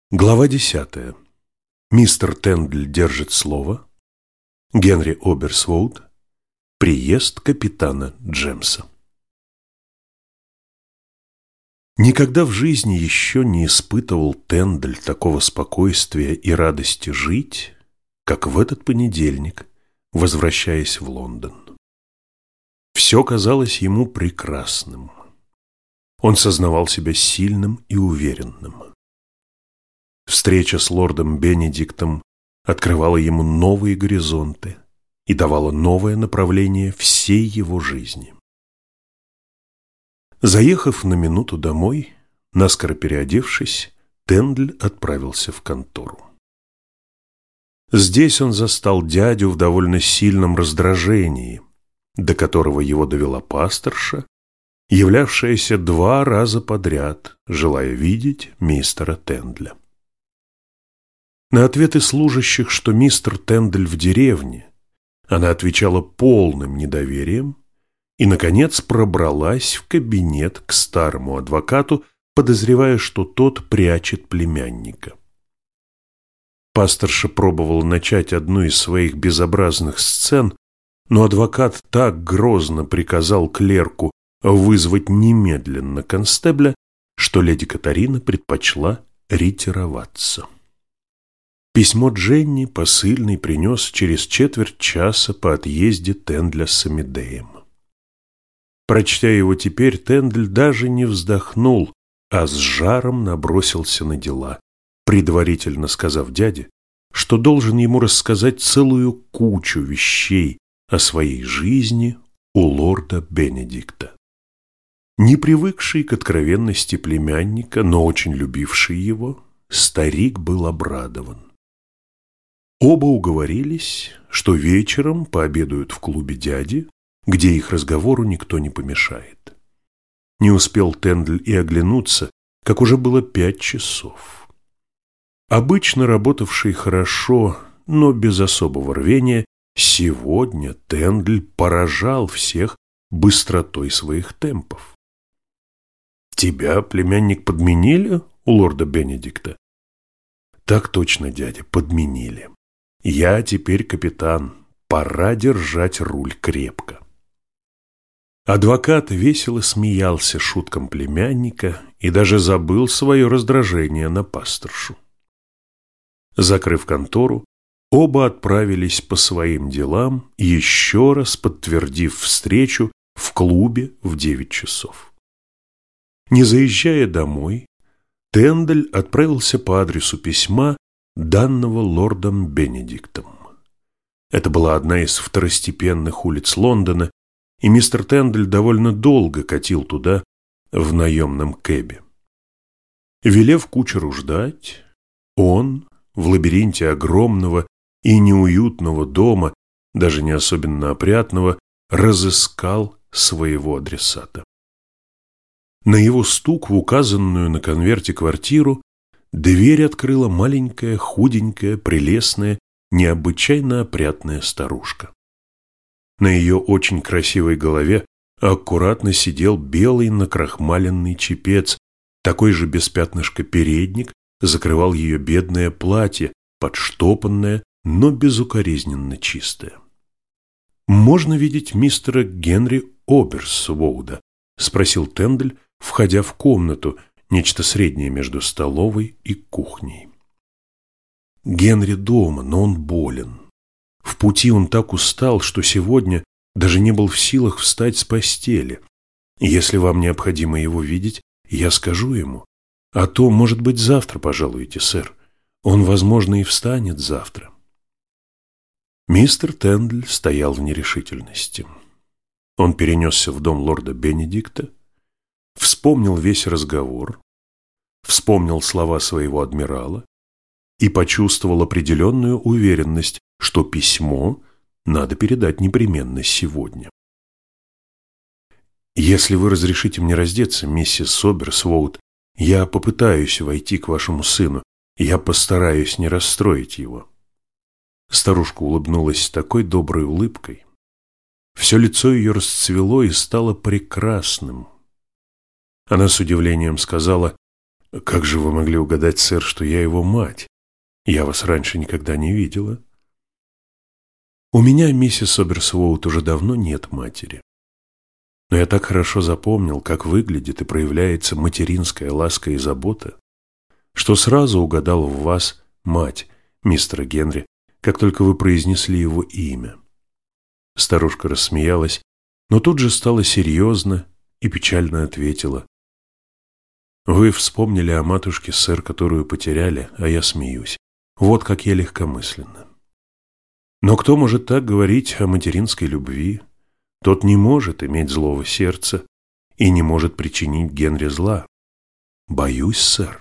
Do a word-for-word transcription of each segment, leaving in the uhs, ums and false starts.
Глава десятая. Мистер Тендль держит слово. Генри Оберсвуд. Приезд капитана Джемса. Никогда в жизни еще не испытывал Тендль такого спокойствия и радости жить, как в этот понедельник, возвращаясь в Лондон. Все казалось ему прекрасным. Он сознавал себя сильным и уверенным. Встреча с лордом Бенедиктом открывала ему новые горизонты и давала новое направление всей его жизни. Заехав на минуту домой, наскоро переодевшись, Тендль отправился в контору. Здесь он застал дядю в довольно сильном раздражении, до которого его довела пасторша, являвшаяся два раза подряд, желая видеть мистера Тендля. На ответы служащих, что мистер Тендль в деревне, она отвечала полным недоверием и, наконец, пробралась в кабинет к старому адвокату, подозревая, что тот прячет племянника. Пасторша пробовала начать одну из своих безобразных сцен, но адвокат так грозно приказал клерку вызвать немедленно констебля, что леди Катарина предпочла ретироваться. Письмо Дженни посыльный принес через четверть часа по отъезде Тендля с Амедеем. Прочтя его теперь, Тендль даже не вздохнул, а с жаром набросился на дела, предварительно сказав дяде, что должен ему рассказать целую кучу вещей о своей жизни у лорда Бенедикта. Не привыкший к откровенности племянника, но очень любивший его, старик был обрадован. Оба уговорились, что вечером пообедают в клубе дяди, где их разговору никто не помешает. Не успел Тендль и оглянуться, как уже было пять часов. Обычно работавший хорошо, но без особого рвения, сегодня Тендль поражал всех быстротой своих темпов. «Тебя, племянник, подменили у лорда Бенедикта?» «Так точно, дядя, подменили. Я теперь капитан, пора держать руль крепко». Адвокат весело смеялся шуткам племянника и даже забыл свое раздражение на пасторшу. Закрыв контору, оба отправились по своим делам, еще раз подтвердив встречу в клубе в девять часов. Не заезжая домой, Тендль отправился по адресу письма, данного лордом Бенедиктом. Это была одна из второстепенных улиц Лондона, и мистер Тендль довольно долго катил туда в наемном кэбе. Велев кучеру ждать, он в лабиринте огромного и неуютного дома, даже не особенно опрятного, разыскал своего адресата. На его стук в указанную на конверте квартиру дверь открыла маленькая, худенькая, прелестная, необычайно опрятная старушка. На ее очень красивой голове аккуратно сидел белый накрахмаленный чепец, такой же без пятнышка передник закрывал ее бедное платье, подштопанное, но безукоризненно чистое. «Можно видеть мистера Генри Оберсвуда?» — спросил Тендль, входя в комнату, нечто среднее между столовой и кухней. «Генри дома, но он болен. В пути он так устал, что сегодня даже не был в силах встать с постели. Если вам необходимо его видеть, я скажу ему. А то, может быть, завтра пожалуете, сэр. Он, возможно, и встанет завтра». Мистер Тендль стоял в нерешительности. Он перенесся в дом лорда Бенедикта, вспомнил весь разговор, вспомнил слова своего адмирала и почувствовал определенную уверенность, что письмо надо передать непременно сегодня. «Если вы разрешите мне раздеться, миссис Оберсвуд, я попытаюсь войти к вашему сыну, я постараюсь не расстроить его». Старушка улыбнулась с такой доброй улыбкой. Все лицо ее расцвело и стало прекрасным. Она с удивлением сказала: Как же вы могли угадать, сэр, что я его мать? Я вас раньше никогда не видела. У меня, миссис Оберсвоут, уже давно нет матери. Но я так хорошо запомнил, как выглядит и проявляется материнская ласка и забота, что сразу угадал в вас мать мистера Генри, как только вы произнесли его имя. Старушка рассмеялась, но тут же стала серьезно и печально ответила: «Вы вспомнили о матушке, сэр, которую потеряли, а я смеюсь. Вот как я легкомысленно. Но кто может так говорить о материнской любви? Тот не может иметь злого сердца и не может причинить Генри зла. Боюсь, сэр».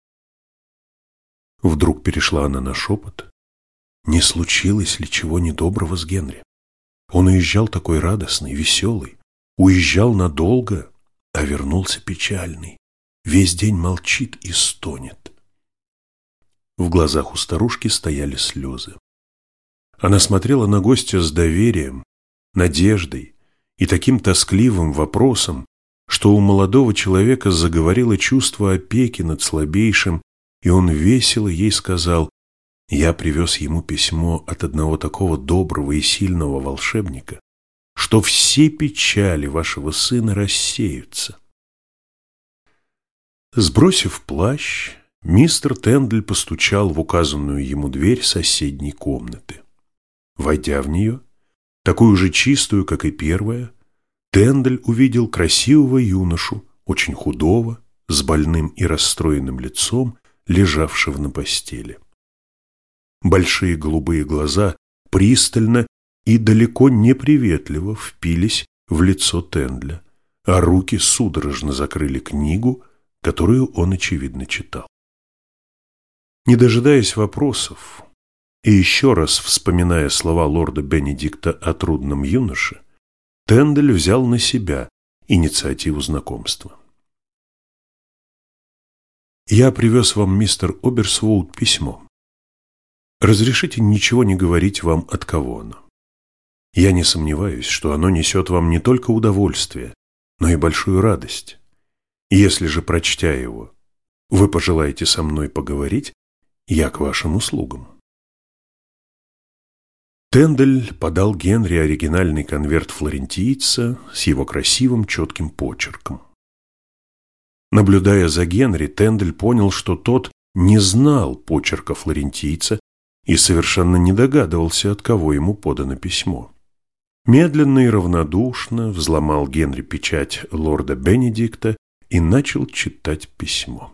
Вдруг перешла она на шепот. Не случилось ли чего недоброго с Генри? Он уезжал такой радостный, веселый, уезжал надолго, а вернулся печальный. Весь день молчит и стонет. В глазах у старушки стояли слезы. Она смотрела на гостя с доверием, надеждой и таким тоскливым вопросом, что у молодого человека заговорило чувство опеки над слабейшим, и он весело ей сказал: «Я привез ему письмо от одного такого доброго и сильного волшебника, что все печали вашего сына рассеются». Сбросив плащ, мистер Тендль постучал в указанную ему дверь соседней комнаты. Войдя в нее, такую же чистую, как и первая, Тендль увидел красивого юношу, очень худого, с больным и расстроенным лицом, лежавшего на постели. Большие голубые глаза пристально и далеко неприветливо впились в лицо Тендля, а руки судорожно закрыли книгу, которую он, очевидно, читал. Не дожидаясь вопросов и еще раз вспоминая слова лорда Бенедикта о трудном юноше, Тендль взял на себя инициативу знакомства. «Я привез вам, мистер Оберсвоут, письмо. Разрешите ничего не говорить вам, от кого оно. Я не сомневаюсь, что оно несет вам не только удовольствие, но и большую радость. Если же, прочтя его, вы пожелаете со мной поговорить, я к вашим услугам». Тендль подал Генри оригинальный конверт флорентийца с его красивым четким почерком. Наблюдая за Генри, Тендль понял, что тот не знал почерка флорентийца и совершенно не догадывался, от кого ему подано письмо. Медленно и равнодушно взломал Генри печать лорда Бенедикта и начал читать письмо.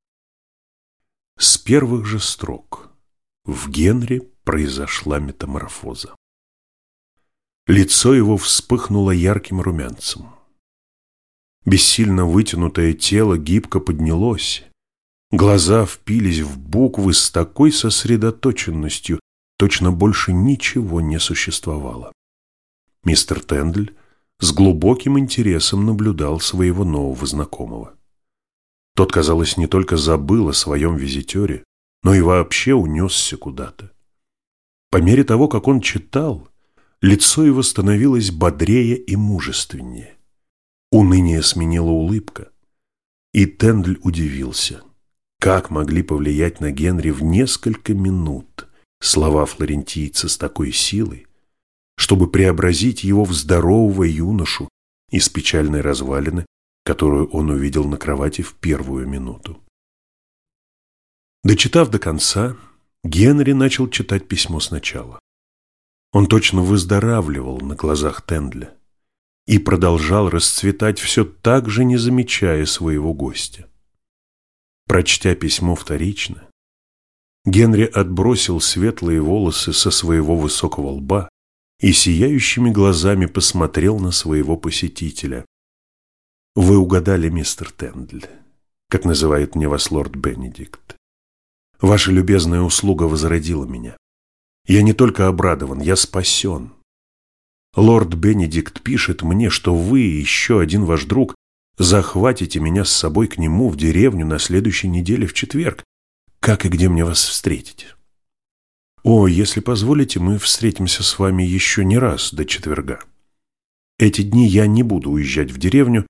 С первых же строк в Генри произошла метаморфоза. Лицо его вспыхнуло ярким румянцем. Бессильно вытянутое тело гибко поднялось, глаза впились в буквы с такой сосредоточенностью, точно больше ничего не существовало. Мистер Тендль с глубоким интересом наблюдал своего нового знакомого. Тот, казалось, не только забыл о своем визитере, но и вообще унесся куда-то. По мере того, как он читал, лицо его становилось бодрее и мужественнее. Уныние сменила улыбка, и Тендль удивился, как могли повлиять на Генри в несколько минут слова флорентийца с такой силой, чтобы преобразить его в здорового юношу из печальной развалины, которую он увидел на кровати в первую минуту. Дочитав до конца, Генри начал читать письмо сначала. Он точно выздоравливал на глазах Тендля и продолжал расцветать все так же, не замечая своего гостя. Прочтя письмо вторично, Генри отбросил светлые волосы со своего высокого лба и сияющими глазами посмотрел на своего посетителя. «Вы угадали, мистер Тендль, как называет мне вас лорд Бенедикт. Ваша любезная услуга возродила меня. Я не только обрадован, я спасен. Лорд Бенедикт пишет мне, что вы и еще один ваш друг захватите меня с собой к нему в деревню на следующей неделе в четверг. Как и где мне вас встретить? О, если позволите, мы встретимся с вами еще не раз до четверга. Эти дни я не буду уезжать в деревню,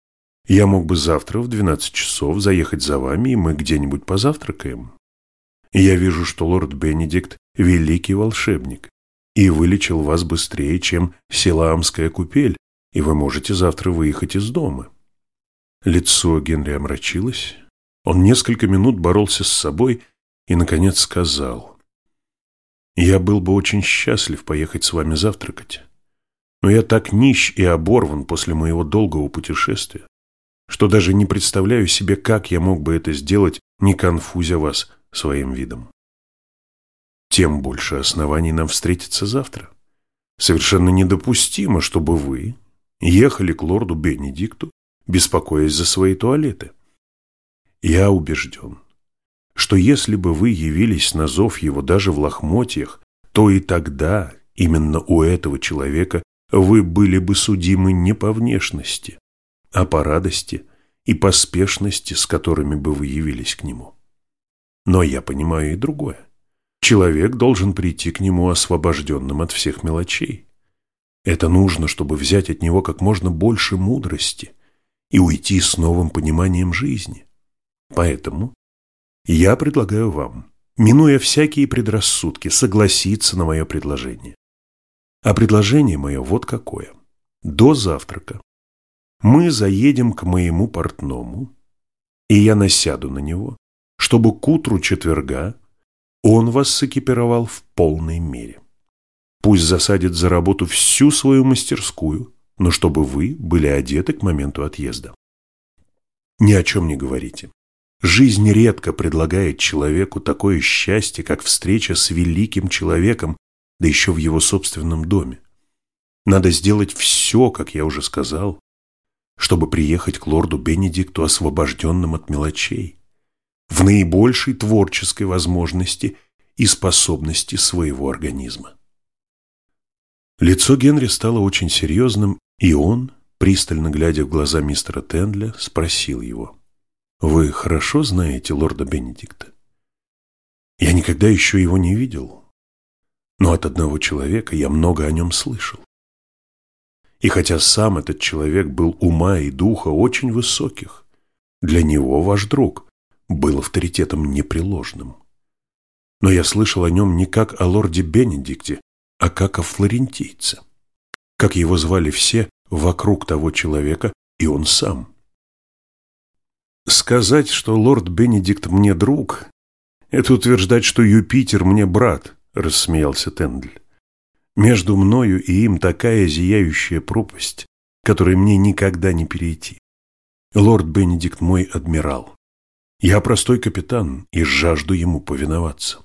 Я мог бы завтра в двенадцать часов заехать за вами, и мы где-нибудь позавтракаем. Я вижу, что лорд Бенедикт – великий волшебник и вылечил вас быстрее, чем силаамская купель, и вы можете завтра выехать из дома». Лицо Генри омрачилось. Он несколько минут боролся с собой и, наконец, сказал: «Я был бы очень счастлив поехать с вами завтракать, но я так нищ и оборван после моего долгого путешествия, что даже не представляю себе, как я мог бы это сделать, не конфузя вас своим видом. Тем больше оснований нам встретиться завтра. Совершенно недопустимо, чтобы вы ехали к лорду Бенедикту, беспокоясь за свои туалеты. Я убежден, что если бы вы явились на зов его даже в лохмотьях, то и тогда именно у этого человека вы были бы судимы не по внешности, а по радости и поспешности, с которыми бы вы явились к нему. Но я понимаю и другое. Человек должен прийти к нему освобожденным от всех мелочей. Это нужно, чтобы взять от него как можно больше мудрости и уйти с новым пониманием жизни. Поэтому я предлагаю вам, минуя всякие предрассудки, согласиться на мое предложение. А предложение мое вот какое. До завтрака мы заедем к моему портному, и я насяду на него, чтобы к утру четверга он вас сэкипировал в полной мере. Пусть засадит за работу всю свою мастерскую, но чтобы вы были одеты к моменту отъезда. Ни о чем не говорите. Жизнь редко предлагает человеку такое счастье, как встреча с великим человеком, да еще в его собственном доме. Надо сделать все, как я уже сказал, чтобы приехать к лорду Бенедикту освобожденным от мелочей, в наибольшей творческой возможности и способности своего организма. Лицо Генри стало очень серьезным, и он, пристально глядя в глаза мистера Тендля, спросил его: «Вы хорошо знаете лорда Бенедикта?» «Я никогда еще его не видел, но от одного человека я много о нем слышал. И хотя сам этот человек был ума и духа очень высоких, для него ваш друг был авторитетом непреложным. Но я слышал о нем не как о лорде Бенедикте, а как о флорентийце, как его звали все вокруг того человека и он сам. Сказать, что лорд Бенедикт мне друг, это утверждать, что Юпитер мне брат», — рассмеялся Тендль. «Между мною и им такая зияющая пропасть, которой мне никогда не перейти. Лорд Бенедикт мой адмирал. Я простой капитан и жажду ему повиноваться».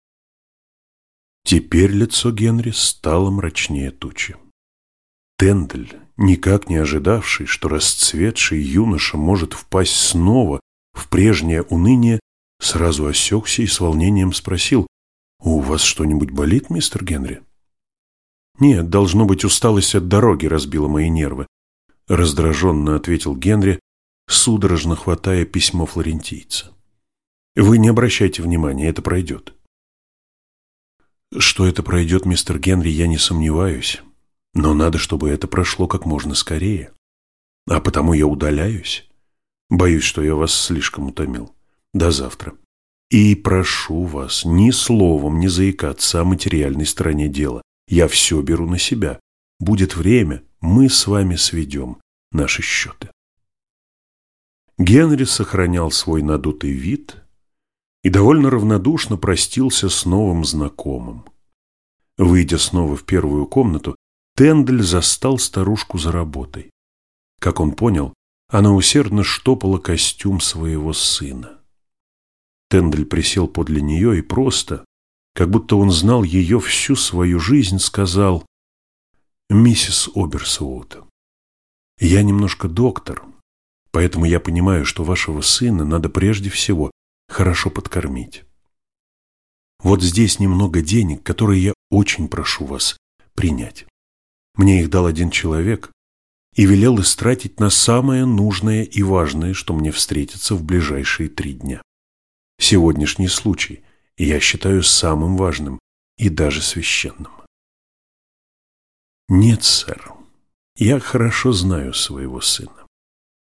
Теперь лицо Генри стало мрачнее тучи. Тендль, никак не ожидавший, что расцветший юноша может впасть снова в прежнее уныние, сразу осекся и с волнением спросил: «У вас что-нибудь болит, мистер Генри?» «Нет, должно быть, усталость от дороги разбила мои нервы», — раздраженно ответил Генри, судорожно хватая письмо флорентийца. «Вы не обращайте внимания, это пройдет». «Что это пройдет, мистер Генри, я не сомневаюсь, но надо, чтобы это прошло как можно скорее. А потому я удаляюсь. Боюсь, что я вас слишком утомил. До завтра. И прошу вас ни словом не заикаться о материальной стороне дела. Я все беру на себя. Будет время, мы с вами сведем наши счеты». Генри сохранял свой надутый вид и довольно равнодушно простился с новым знакомым. Выйдя снова в первую комнату, Тендль застал старушку за работой. Как он понял, она усердно штопала костюм своего сына. Тендль присел подле нее и просто, как будто он знал ее всю свою жизнь, сказал: «Миссис Оберсуот, я немножко доктор, поэтому я понимаю, что вашего сына надо прежде всего хорошо подкормить. Вот здесь немного денег, которые я очень прошу вас принять. Мне их дал один человек и велел истратить на самое нужное и важное, что мне встретится в ближайшие три дня. Сегодняшний случай я считаю самым важным и даже священным». «Нет, сэр, я хорошо знаю своего сына.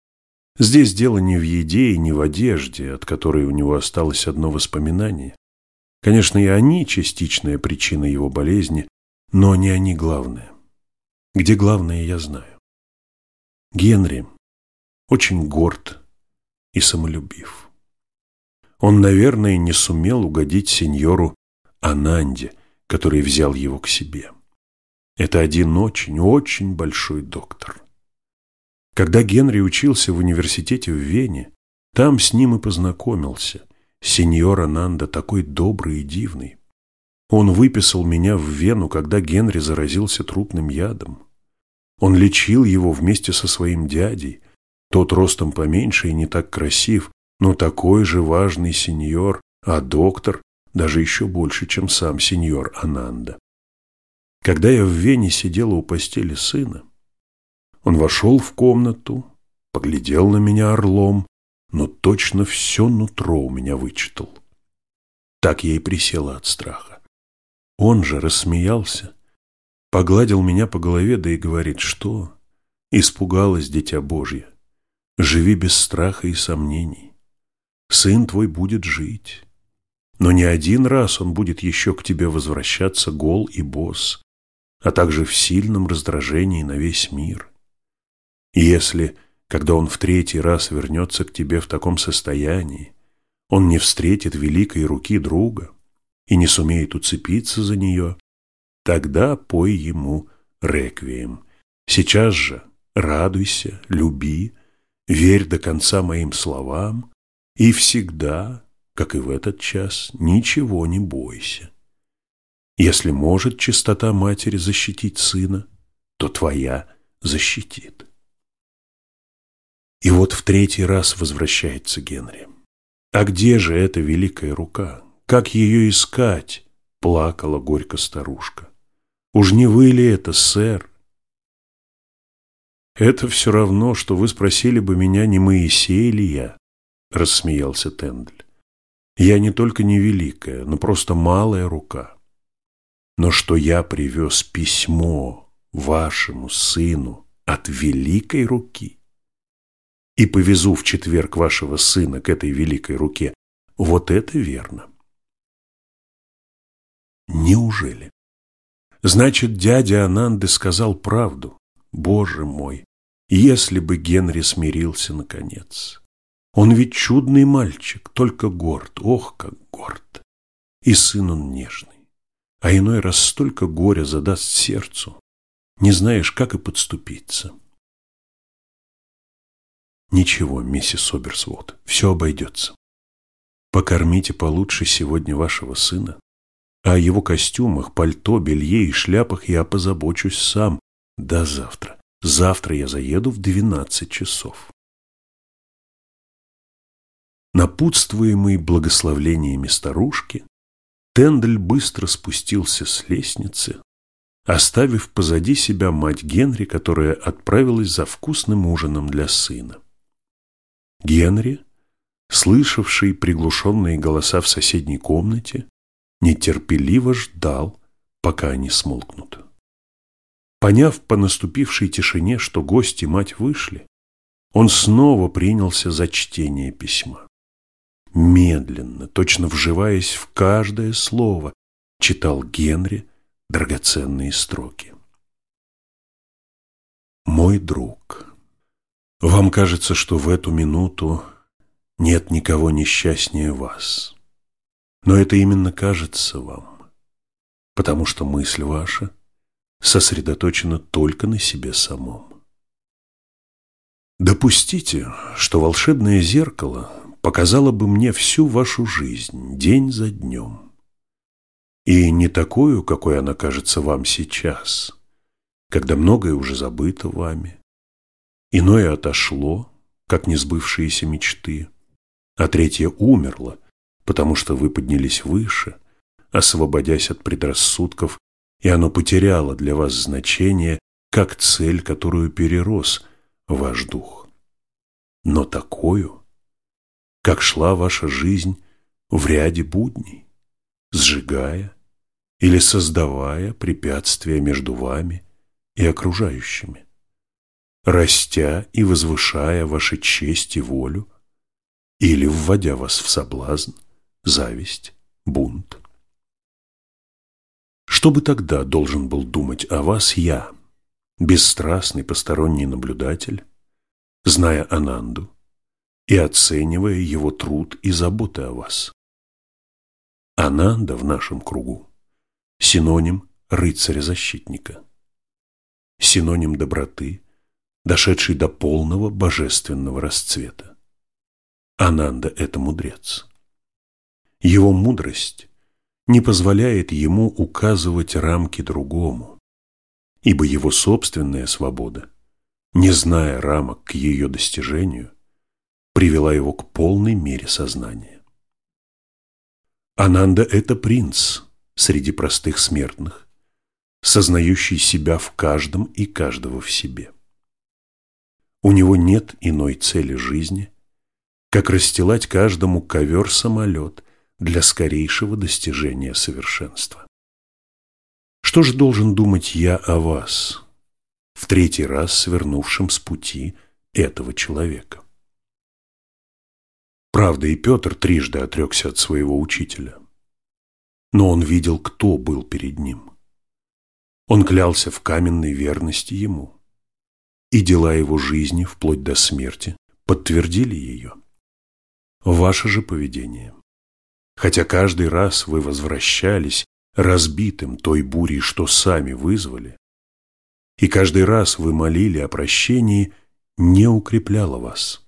Здесь дело не в еде и не в одежде, от которой у него осталось одно воспоминание. Конечно, и они частичная причина его болезни, но не они главное. Где главное, я знаю. Генри очень горд и самолюбив. Он, наверное, не сумел угодить сеньору Ананде, который взял его к себе. Это один очень-очень большой доктор. Когда Генри учился в университете в Вене, там с ним и познакомился. Сеньор Ананда такой добрый и дивный. Он выписал меня в Вену, когда Генри заразился трупным ядом. Он лечил его вместе со своим дядей. Тот ростом поменьше и не так красив, но такой же важный сеньор, а доктор даже еще больше, чем сам сеньор Ананда. Когда я в Вене сидела у постели сына, он вошел в комнату, поглядел на меня орлом, но точно все нутро у меня вычитал. Так я и присела от страха. Он же рассмеялся, погладил меня по голове, да и говорит: что? Испугалась, дитя Божье. Живи без страха и сомнений. Сын твой будет жить. Но не один раз он будет еще к тебе возвращаться гол и босс, а также в сильном раздражении на весь мир. И если, когда он в третий раз вернется к тебе в таком состоянии, он не встретит великой руки друга и не сумеет уцепиться за нее, тогда пой ему реквием. Сейчас же радуйся, люби, верь до конца моим словам и всегда, как и в этот час, ничего не бойся. Если может чистота матери защитить сына, то твоя защитит. И вот в третий раз возвращается Генри. А где же эта великая рука? Как ее искать? Плакала горько старушка. Уж не вы ли это, сэр? Это все равно, что вы спросили бы меня, не Моисей ли я, рассмеялся Тендль. Я не только не великая, но просто малая рука. Но что я привез письмо вашему сыну от великой руки и повезу в четверг вашего сына к этой великой руке, вот это верно. Неужели? Значит, дядя Ананды сказал правду. Боже мой, если бы Генри смирился наконец. Он ведь чудный мальчик, только горд, ох, как горд. И сын он нежный, а иной раз столько горя задаст сердцу, не знаешь, как и подступиться. Ничего, миссис Оберсвуд, все обойдется. Покормите получше сегодня вашего сына, а о его костюмах, пальто, белье и шляпах я позабочусь сам. До завтра. Завтра я заеду в двенадцать часов. Напутствуемый благословлениями старушки, Тендль быстро спустился с лестницы, оставив позади себя мать Генри, которая отправилась за вкусным ужином для сына. Генри, слышавший приглушенные голоса в соседней комнате, нетерпеливо ждал, пока они смолкнут. Поняв по наступившей тишине, что гость и мать вышли, он снова принялся за чтение письма. Медленно, точно вживаясь в каждое слово, читал Генри драгоценные строки. «Мой друг, вам кажется, что в эту минуту нет никого несчастнее вас. Но это именно кажется вам, потому что мысль ваша сосредоточена только на себе самом. Допустите, что волшебное зеркало показало бы мне всю вашу жизнь, день за днем. И не такую, какой она кажется вам сейчас, когда многое уже забыто вами, иное отошло, как несбывшиеся мечты, а третье умерло, потому что вы поднялись выше, освободясь от предрассудков, и оно потеряло для вас значение, как цель, которую перерос ваш дух. Но такую, как шла ваша жизнь в ряде будней, сжигая или создавая препятствия между вами и окружающими. растя и возвышая ваши честь и волю, или вводя вас в соблазн, зависть, бунт? Что бы тогда должен был думать о вас я, бесстрастный посторонний наблюдатель, зная Ананду и оценивая его труд и заботы о вас? Ананда в нашем кругу – синоним рыцаря-защитника, синоним доброты, дошедший до полного божественного расцвета. Ананда – это мудрец. Его мудрость не позволяет ему указывать рамки другому, ибо его собственная свобода, не зная рамок к ее достижению, привела его к полной мере сознания. Ананда – это принц среди простых смертных, сознающий себя в каждом и каждого в себе. У него нет иной цели жизни, как расстилать каждому ковер-самолет для скорейшего достижения совершенства. Что же должен думать я о вас, в третий раз свернувшем с пути этого человека? Правда, и Петр трижды отрекся от своего учителя, но он видел, кто был перед ним. Он клялся в каменной верности ему, и дела его жизни, вплоть до смерти, подтвердили ее. Ваше же поведение, хотя каждый раз вы возвращались разбитым той бурей, что сами вызвали, и каждый раз вы молили о прощении, не укрепляло вас.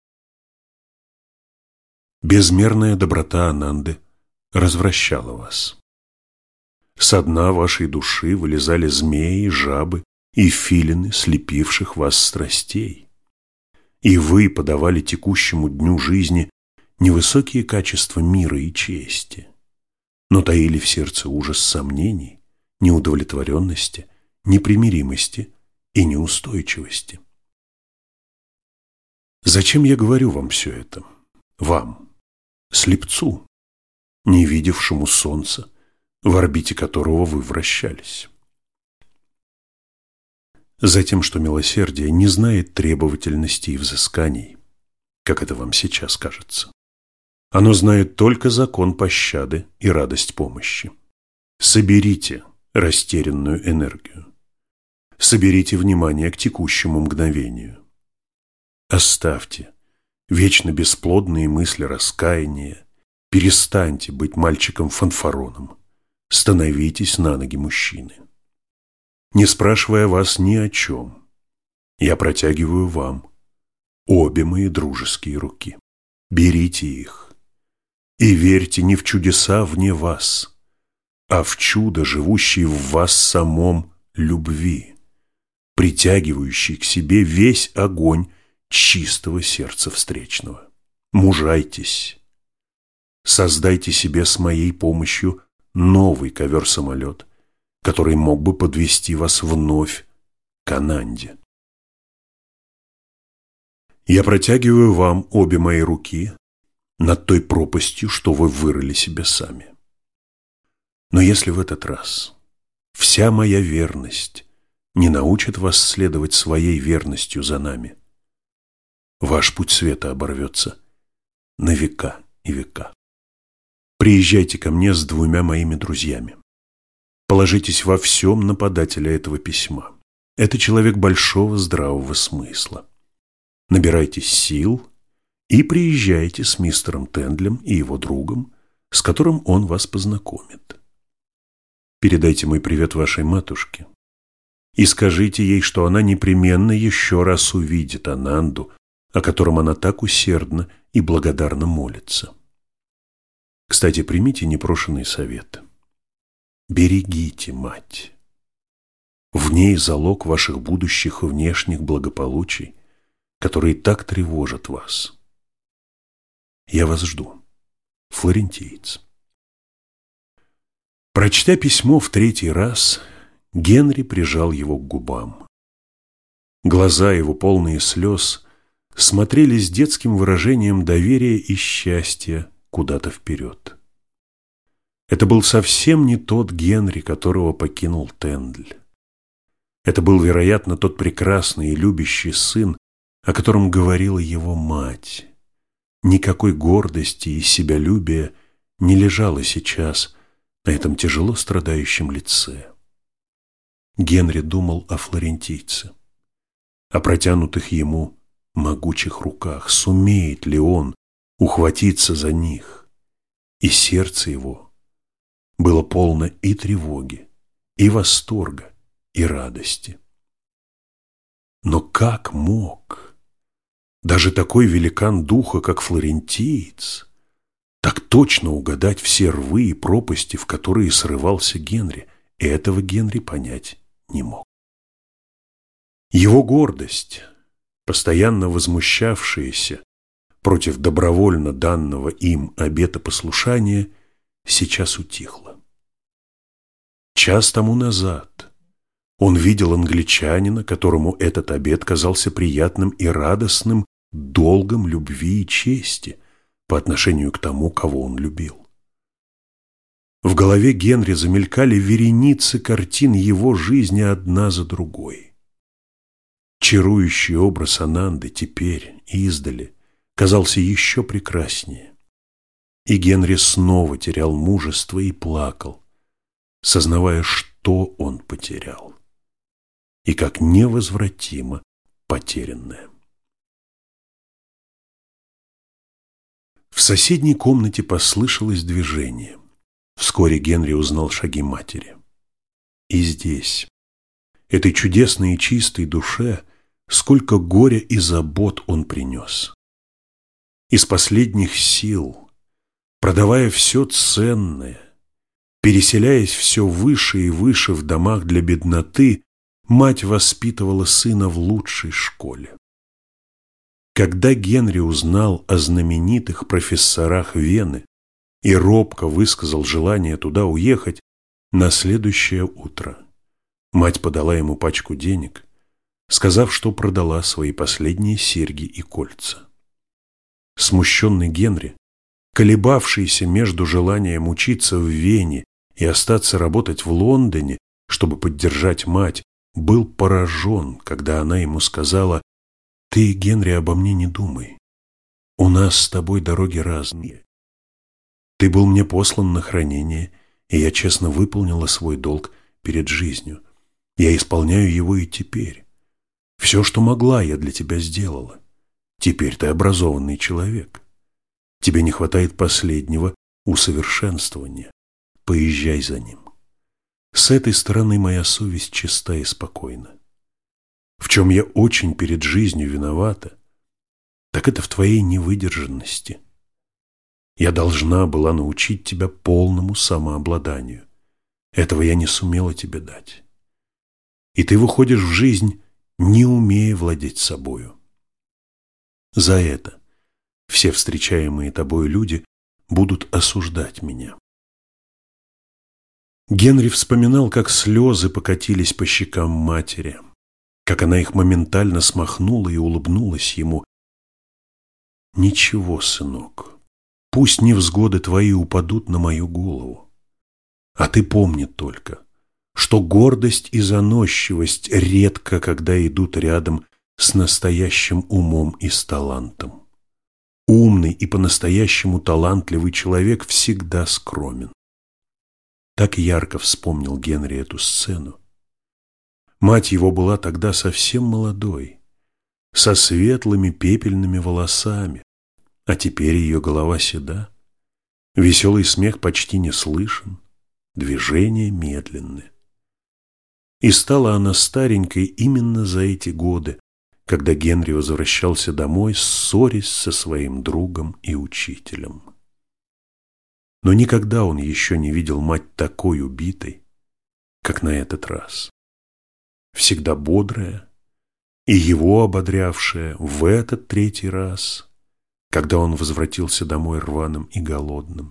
Безмерная доброта Ананды развращала вас. Со дна вашей души вылезали змеи, жабы и филины, слепивших вас страстей. И вы подавали текущему дню жизни невысокие качества мира и чести, но таили в сердце ужас сомнений, неудовлетворенности, непримиримости и неустойчивости. Зачем я говорю вам все это? Вам, слепцу, не видевшему солнца, в орбите которого вы вращались. Затем, что милосердие не знает требовательности и взысканий, как это вам сейчас кажется. Оно знает только закон пощады и радость помощи. Соберите растерянную энергию. Соберите внимание к текущему мгновению. Оставьте вечно бесплодные мысли раскаяния. Перестаньте быть мальчиком-фанфароном. Становитесь на ноги мужчины. Не спрашивая вас ни о чем, я протягиваю вам обе мои дружеские руки. Берите их и верьте не в чудеса вне вас, а в чудо, живущее в вас самом любви, притягивающий к себе весь огонь чистого сердца встречного. Мужайтесь. Создайте себе с моей помощью новый ковер-самолет, который мог бы подвести вас вновь к Ананде. Я протягиваю вам обе мои руки над той пропастью, что вы вырыли себе сами. Но если в этот раз вся моя верность не научит вас следовать своей верностью за нами, ваш путь света оборвется на века и века. Приезжайте ко мне с двумя моими друзьями. Положитесь во всем на подателя этого письма. Это человек большого здравого смысла. Набирайтесь сил и приезжайте с мистером Тендлем и его другом, с которым он вас познакомит. Передайте мой привет вашей матушке и скажите ей, что она непременно еще раз увидит Ананду, о котором она так усердно и благодарно молится. Кстати, примите непрошенный совет. Берегите мать. В ней залог ваших будущих внешних благополучий, которые так тревожат вас. Я вас жду. Флорентиец. Прочтя письмо в третий раз, Генри прижал его к губам. Глаза его, полные слез, смотрели с детским выражением доверия и счастья куда-то вперед. Это был совсем не тот Генри, которого покинул Тендль. Это был, вероятно, тот прекрасный и любящий сын, о котором говорила его мать. Никакой гордости и себялюбия не лежало сейчас на этом тяжело страдающем лице. Генри думал о флорентийце, о протянутых ему могучих руках. Сумеет ли он ухватиться за них? И сердце его было полно и тревоги, и восторга, и радости. Но как мог даже такой великан духа, как флорентиец, так точно угадать все рвы и пропасти, в которые срывался Генри? И этого Генри понять не мог. Его гордость, постоянно возмущавшаяся против добровольно данного им обета послушания, сейчас утихла. Час тому назад он видел англичанина, которому этот обет казался приятным и радостным долгом любви и чести по отношению к тому, кого он любил. В голове Генри замелькали вереницы картин его жизни одна за другой. Чарующий образ Ананды теперь, издали, казался еще прекраснее. И Генри снова терял мужество и плакал, сознавая, что он потерял, и как невозвратимо потерянное. В соседней комнате послышалось движение. Вскоре Генри узнал шаги матери. И здесь, этой чудесной и чистой душе, сколько горя и забот он принес. Из последних сил, продавая все ценное, переселяясь все выше и выше в домах для бедноты, мать воспитывала сына в лучшей школе. Когда Генри узнал о знаменитых профессорах Вены и робко высказал желание туда уехать, на следующее утро мать подала ему пачку денег, сказав, что продала свои последние серьги и кольца. Смущенный Генри, колебавшийся между желанием учиться в Вене и остаться работать в Лондоне, чтобы поддержать мать, был поражен, когда она ему сказала: «Ты, Генри, обо мне не думай. У нас с тобой дороги разные. Ты был мне послан на хранение, и я честно выполнила свой долг перед жизнью. Я исполняю его и теперь. Все, что могла, я для тебя сделала. Теперь ты образованный человек. Тебе не хватает последнего усовершенствования. Поезжай за ним. С этой стороны моя совесть чиста и спокойна. В чем я очень перед жизнью виновата, так это в твоей невыдержанности. Я должна была научить тебя полному самообладанию. Этого я не сумела тебе дать. И ты выходишь в жизнь, не умея владеть собою. За это все встречаемые тобой люди будут осуждать меня». Генри вспоминал, как слезы покатились по щекам матери, как она их моментально смахнула и улыбнулась ему. «Ничего, сынок, пусть невзгоды твои упадут на мою голову. А ты помни только, что гордость и заносчивость редко когда идут рядом с настоящим умом и с талантом. Умный и по-настоящему талантливый человек всегда скромен». Так ярко вспомнил Генри эту сцену. Мать его была тогда совсем молодой, со светлыми пепельными волосами, а теперь ее голова седа, веселый смех почти не слышен, движения медленны. И стала она старенькой именно за эти годы, когда Генри возвращался домой, ссорясь со своим другом и учителем. Но никогда он еще не видел мать такой убитой, как на этот раз. Всегда бодрая и его ободрявшая в этот третий раз, когда он возвратился домой рваным и голодным.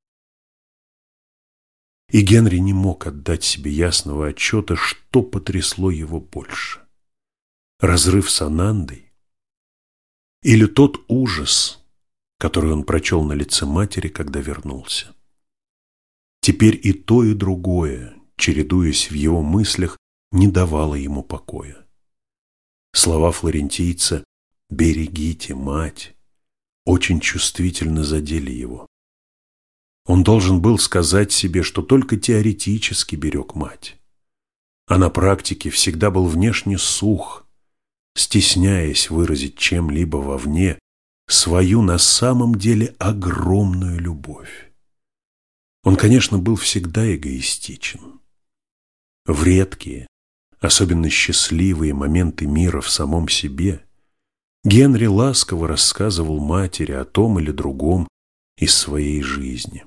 И Генри не мог отдать себе ясного отчета, что потрясло его больше: разрыв с Анандой или тот ужас, который он прочел на лице матери, когда вернулся. Теперь и то, и другое, чередуясь в его мыслях, не давало ему покоя. Слова флорентийца «берегите мать» очень чувствительно задели его. Он должен был сказать себе, что только теоретически берег мать, а на практике всегда был внешне сух, стесняясь выразить чем-либо вовне свою на самом деле огромную любовь. Он, конечно, был всегда эгоистичен. В редкие, особенно счастливые моменты мира в самом себе Генри ласково рассказывал матери о том или другом из своей жизни.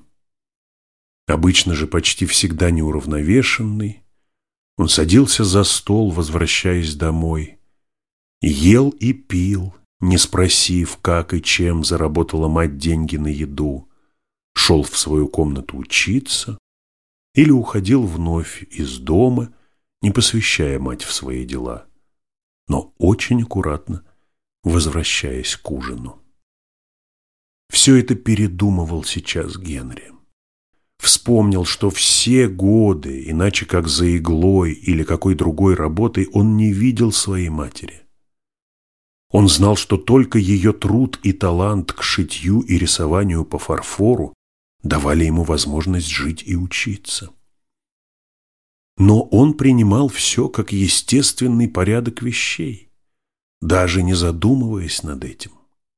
Обычно же почти всегда неуравновешенный, он садился за стол, возвращаясь домой, ел и пил, не спросив, как и чем заработала мать деньги на еду, шел в свою комнату учиться или уходил вновь из дома, не посвящая мать в свои дела, но очень аккуратно возвращаясь к ужину. Все это передумывал сейчас Генри. Вспомнил, что все годы, иначе как за иглой или какой другой работой, он не видел своей матери. Он знал, что только ее труд и талант к шитью и рисованию по фарфору давали ему возможность жить и учиться. Но он принимал все как естественный порядок вещей, даже не задумываясь над этим.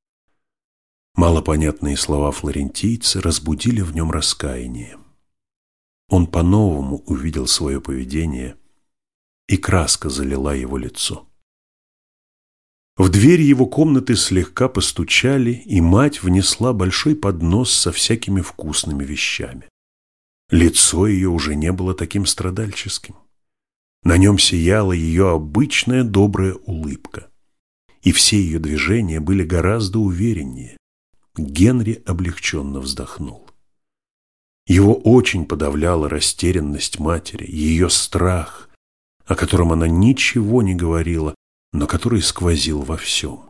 Малопонятные слова флорентийца разбудили в нем раскаяние. Он по-новому увидел свое поведение, и краска залила его лицо. В дверь его комнаты слегка постучали, и мать внесла большой поднос со всякими вкусными вещами. Лицо ее уже не было таким страдальческим. На нем сияла ее обычная добрая улыбка, и все ее движения были гораздо увереннее. Генри облегченно вздохнул. Его очень подавляла растерянность матери, ее страх, о котором она ничего не говорила, но который сквозил во всем.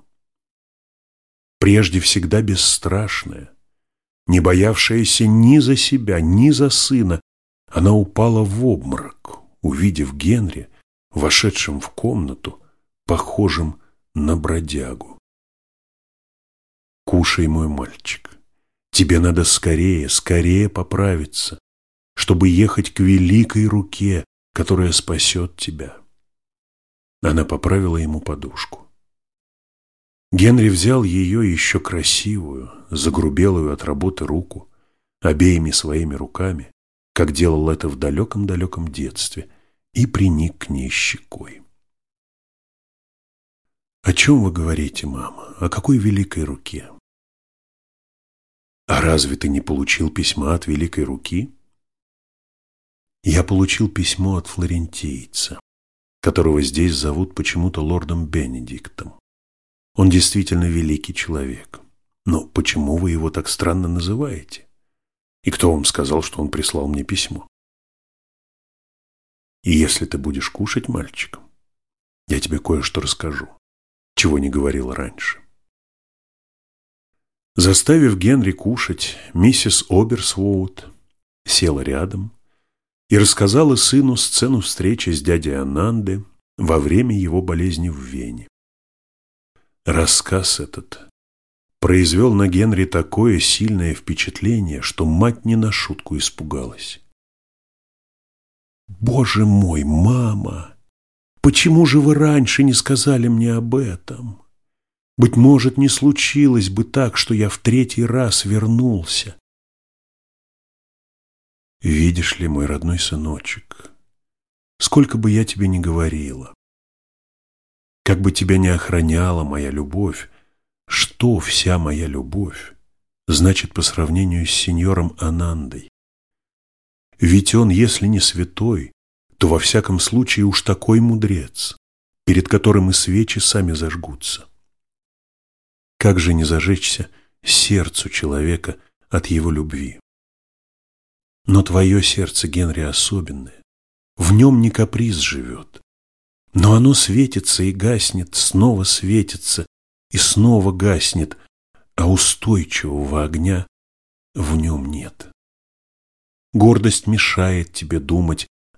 Прежде всегда бесстрашная, не боявшаяся ни за себя, ни за сына, она упала в обморок, увидев Генри, вошедшим в комнату, похожим на бродягу. «Кушай, мой мальчик, тебе надо скорее, скорее поправиться, чтобы ехать к великой руке, которая спасет тебя». Она поправила ему подушку. Генри взял ее еще красивую, загрубелую от работы руку, обеими своими руками, как делал это в далеком-далеком детстве, и приник к ней щекой. «О чем вы говорите, мама? О какой великой руке?» «А разве ты не получил письма от великой руки?» «Я получил письмо от флорентийца, которого здесь зовут почему-то лордом Бенедиктом. Он действительно великий человек. Но почему вы его так странно называете? И кто вам сказал, что он прислал мне письмо? И если ты будешь кушать, мальчик, я тебе кое-что расскажу, чего не говорила раньше». Заставив Генри кушать, миссис Оберсвоуд села рядом и рассказала сыну сцену встречи с дядей Ананде во время его болезни в Вене. Рассказ этот произвел на Генри такое сильное впечатление, что мать не на шутку испугалась. «Боже мой, мама! Почему же вы раньше не сказали мне об этом? Быть может, не случилось бы так, что я в третий раз вернулся». «Видишь ли, мой родной сыночек, сколько бы я тебе ни говорила, как бы тебя ни охраняла моя любовь, что вся моя любовь значит по сравнению с сеньором Анандой? Ведь он, если не святой, то во всяком случае уж такой мудрец, перед которым и свечи сами зажгутся. Как же не зажечься сердцу человека от его любви? Но твое сердце, Генри, особенное. В нем не каприз живет. Но оно светится и гаснет, снова светится и снова гаснет, а устойчивого огня в нем нет. Гордость мешает тебе думать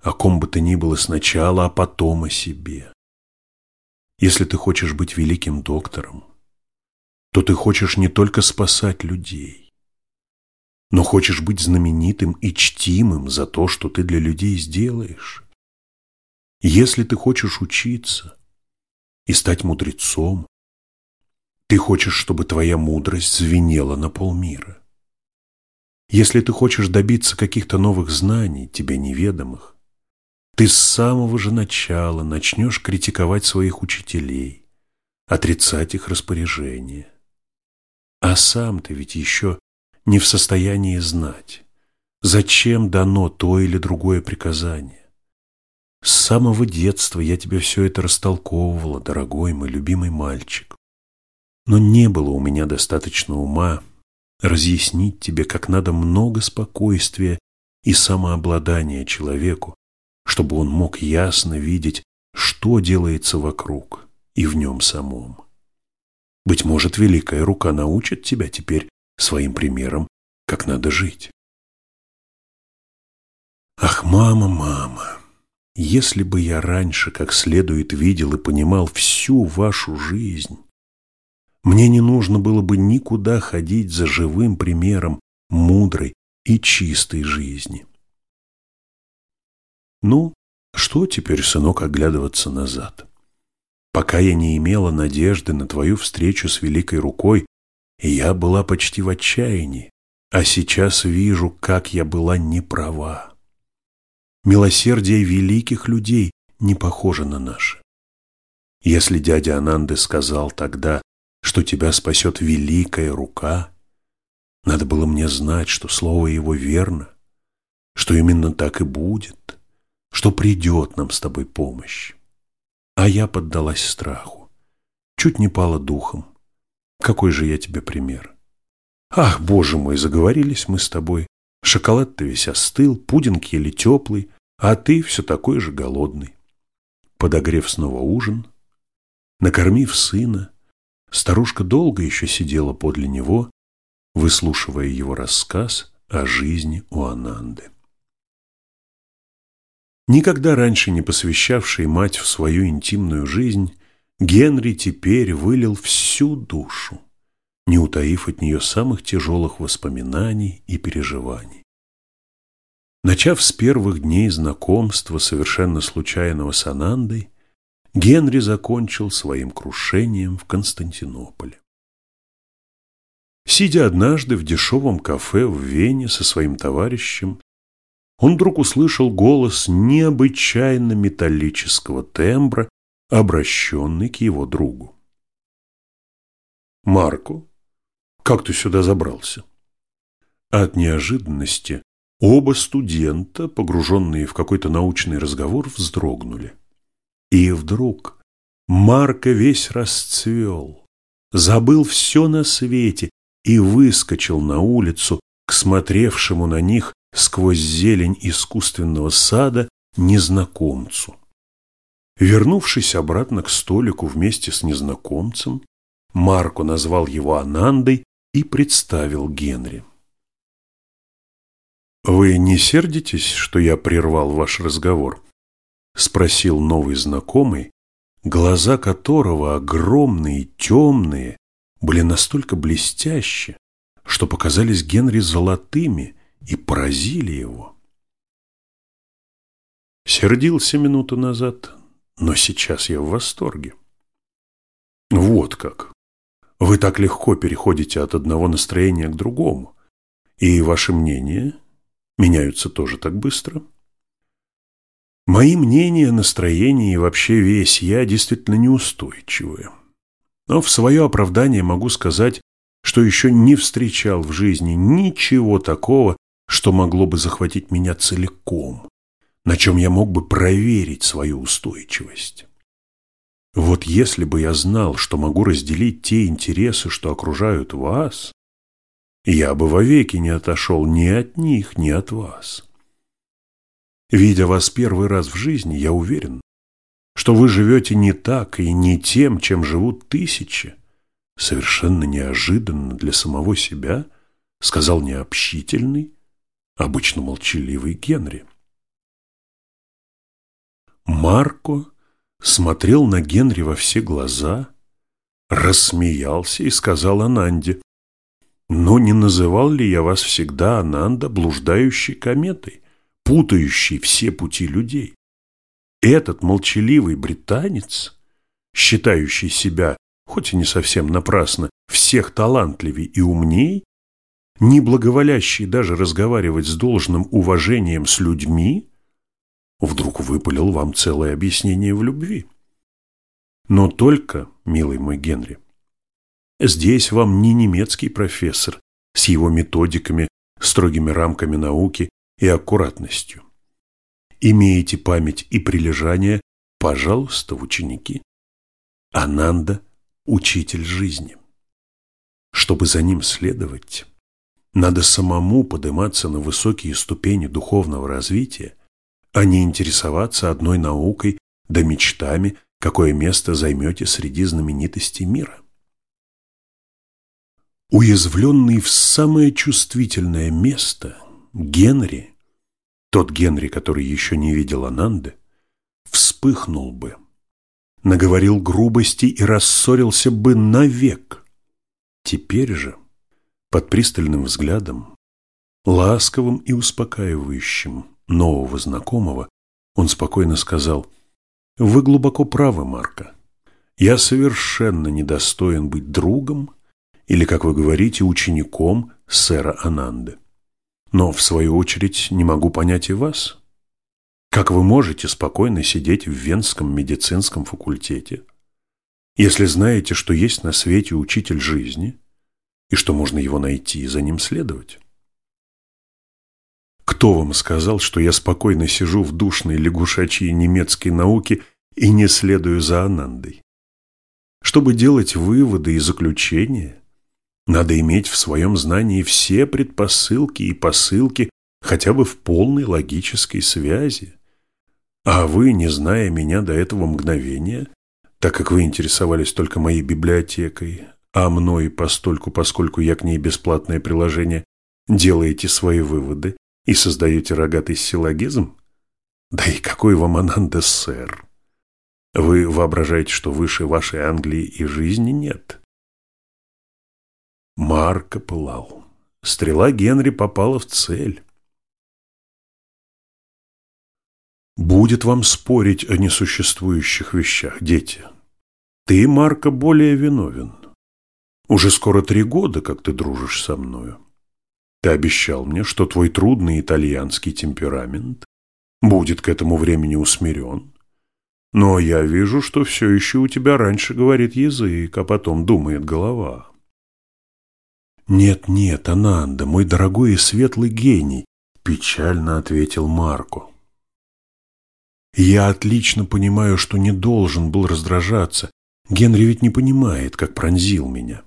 о ком бы то ни было сначала, а потом о себе. Если ты хочешь быть великим доктором, то ты хочешь не только спасать людей, но хочешь быть знаменитым и чтимым за то, что ты для людей сделаешь. Если ты хочешь учиться и стать мудрецом, ты хочешь, чтобы твоя мудрость звенела на полмира. Если ты хочешь добиться каких-то новых знаний, тебе неведомых, ты с самого же начала начнешь критиковать своих учителей, отрицать их распоряжения. А сам ты ведь еще не в состоянии знать, зачем дано то или другое приказание. С самого детства я тебе все это растолковывала, дорогой мой любимый мальчик. Но не было у меня достаточно ума разъяснить тебе, как надо много спокойствия и самообладания человеку, чтобы он мог ясно видеть, что делается вокруг и в нем самом. Быть может, великая рука научит тебя теперь своим примером, как надо жить. Ах, мама, мама, если бы я раньше как следует видел и понимал всю вашу жизнь, мне не нужно было бы никуда ходить за живым примером мудрой и чистой жизни. Ну, что теперь, сынок, оглядываться назад? Пока я не имела надежды на твою встречу с великой рукой, я была почти в отчаянии, а сейчас вижу, как я была неправа. Милосердие великих людей не похоже на наше. Если дядя Ананды сказал тогда, что тебя спасет великая рука, надо было мне знать, что слово его верно, что именно так и будет, что придет нам с тобой помощь. А я поддалась страху, чуть не пала духом. Какой же я тебе пример? Ах, боже мой, заговорились мы с тобой. Шоколад-то весь остыл, пудинг еле теплый, а ты все такой же голодный. Подогрев снова ужин, накормив сына, старушка долго еще сидела подле него, выслушивая его рассказ о жизни у Ананды. Никогда раньше не посвящавший мать в свою интимную жизнь, Генри теперь вылил всю душу, не утаив от нее самых тяжелых воспоминаний и переживаний. Начав с первых дней знакомства, совершенно случайного с Анандой, Генри закончил своим крушением в Константинополе. Сидя однажды в дешевом кафе в Вене со своим товарищем, он вдруг услышал голос необычайно металлического тембра, обращенный к его другу. «Марко, как ты сюда забрался?» От неожиданности оба студента, погруженные в какой-то научный разговор, вздрогнули. И вдруг Марко весь расцвел, забыл все на свете и выскочил на улицу к смотревшему на них сквозь зелень искусственного сада незнакомцу. Вернувшись обратно к столику вместе с незнакомцем, Марко назвал его Анандой и представил Генри. «Вы не сердитесь, что я прервал ваш разговор?» — спросил новый знакомый, глаза которого, огромные, темные, были настолько блестящие, что показались Генри золотыми и поразили его. Сердился минуту назад, но сейчас я в восторге. Вот как. Вы так легко переходите от одного настроения к другому, и ваши мнения меняются тоже так быстро. Мои мнения, настроения и вообще весь я действительно неустойчивые. Но в свое оправдание могу сказать, что еще не встречал в жизни ничего такого, что могло бы захватить меня целиком, на чем я мог бы проверить свою устойчивость. Вот если бы я знал, что могу разделить те интересы, что окружают вас, я бы вовеки не отошел ни от них, ни от вас. Видя вас первый раз в жизни, я уверен, что вы живете не так и не тем, чем живут тысячи. Совершенно неожиданно для самого себя сказал необщительный, обычно молчаливый Генри. Марко смотрел на Генри во все глаза, рассмеялся и сказал Ананде: «Но не называл ли я вас всегда, Ананда, блуждающей кометой, путающей все пути людей? Этот молчаливый британец, считающий себя, хоть и не совсем напрасно, всех талантливей и умней, не благоволящий даже разговаривать с должным уважением с людьми, вдруг выпалил вам целое объяснение в любви. Но только, милый мой Генри, здесь вам не немецкий профессор с его методиками, строгими рамками науки и аккуратностью. Имеете память и прилежание, пожалуйста, в ученики. Ананда – учитель жизни. Чтобы за ним следовать, надо самому подниматься на высокие ступени духовного развития, а не интересоваться одной наукой да мечтами, какое место займете среди знаменитостей мира. Уязвленный в самое чувствительное место, Генри, тот Генри, который еще не видел Ананды, вспыхнул бы, наговорил грубости и рассорился бы навек. Теперь же, под пристальным взглядом, ласковым и успокаивающим нового знакомого, он спокойно сказал: «Вы глубоко правы, Марко. Я совершенно недостоин быть другом или, как вы говорите, учеником сэра Ананды. Но, в свою очередь, не могу понять и вас. Как вы можете спокойно сидеть в Венском медицинском факультете, если знаете, что есть на свете учитель жизни и что можно его найти и за ним следовать? Кто вам сказал, что я спокойно сижу в душной лягушачьей немецкой науке и не следую за Анандой? Чтобы делать выводы и заключения, надо иметь в своем знании все предпосылки и посылки хотя бы в полной логической связи. А вы, не зная меня до этого мгновения, так как вы интересовались только моей библиотекой, а мной постольку, поскольку я к ней бесплатное приложение, делаете свои выводы и создаете рогатый силлогизм? Да и какой вам Ананда, сэр? Вы воображаете, что выше вашей Англии и жизни нет?» Марко пылал. Стрела Генри попала в цель. «Будет вам спорить о несуществующих вещах, дети. Ты, Марко, более виновен. Уже скоро три года, как ты дружишь со мною. Ты обещал мне, что твой трудный итальянский темперамент будет к этому времени усмирен. Но я вижу, что все еще у тебя раньше говорит язык, а потом думает голова». «Нет, нет, Ананда, мой дорогой и светлый гений», – печально ответил Марко. «Я отлично понимаю, что не должен был раздражаться. Генри ведь не понимает, как пронзил меня».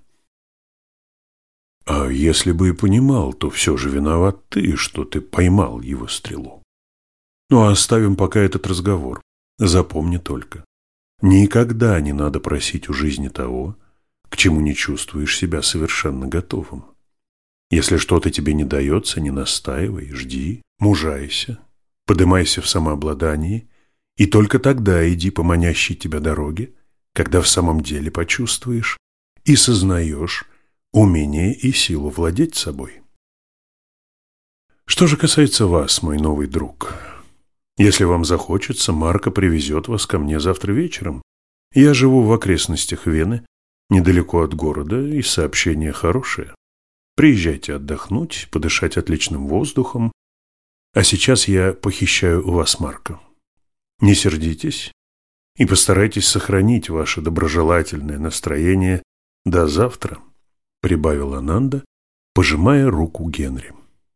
«А если бы и понимал, то все же виноват ты, что ты поймал его стрелу. Ну, а оставим пока этот разговор. Запомни только, никогда не надо просить у жизни того, к чему не чувствуешь себя совершенно готовым. Если что-то тебе не дается, не настаивай, жди, мужайся, подымайся в самообладании, и только тогда иди по манящей тебя дороге, когда в самом деле почувствуешь и сознаешь умение и силу владеть собой. Что же касается вас, мой новый друг, если вам захочется, Марко привезет вас ко мне завтра вечером. Я живу в окрестностях Вены, недалеко от города, и сообщение хорошее. Приезжайте отдохнуть, подышать отличным воздухом. А сейчас я похищаю у вас Марко. Не сердитесь и постарайтесь сохранить ваше доброжелательное настроение до завтра, прибавила Ананда, пожимая руку Генри.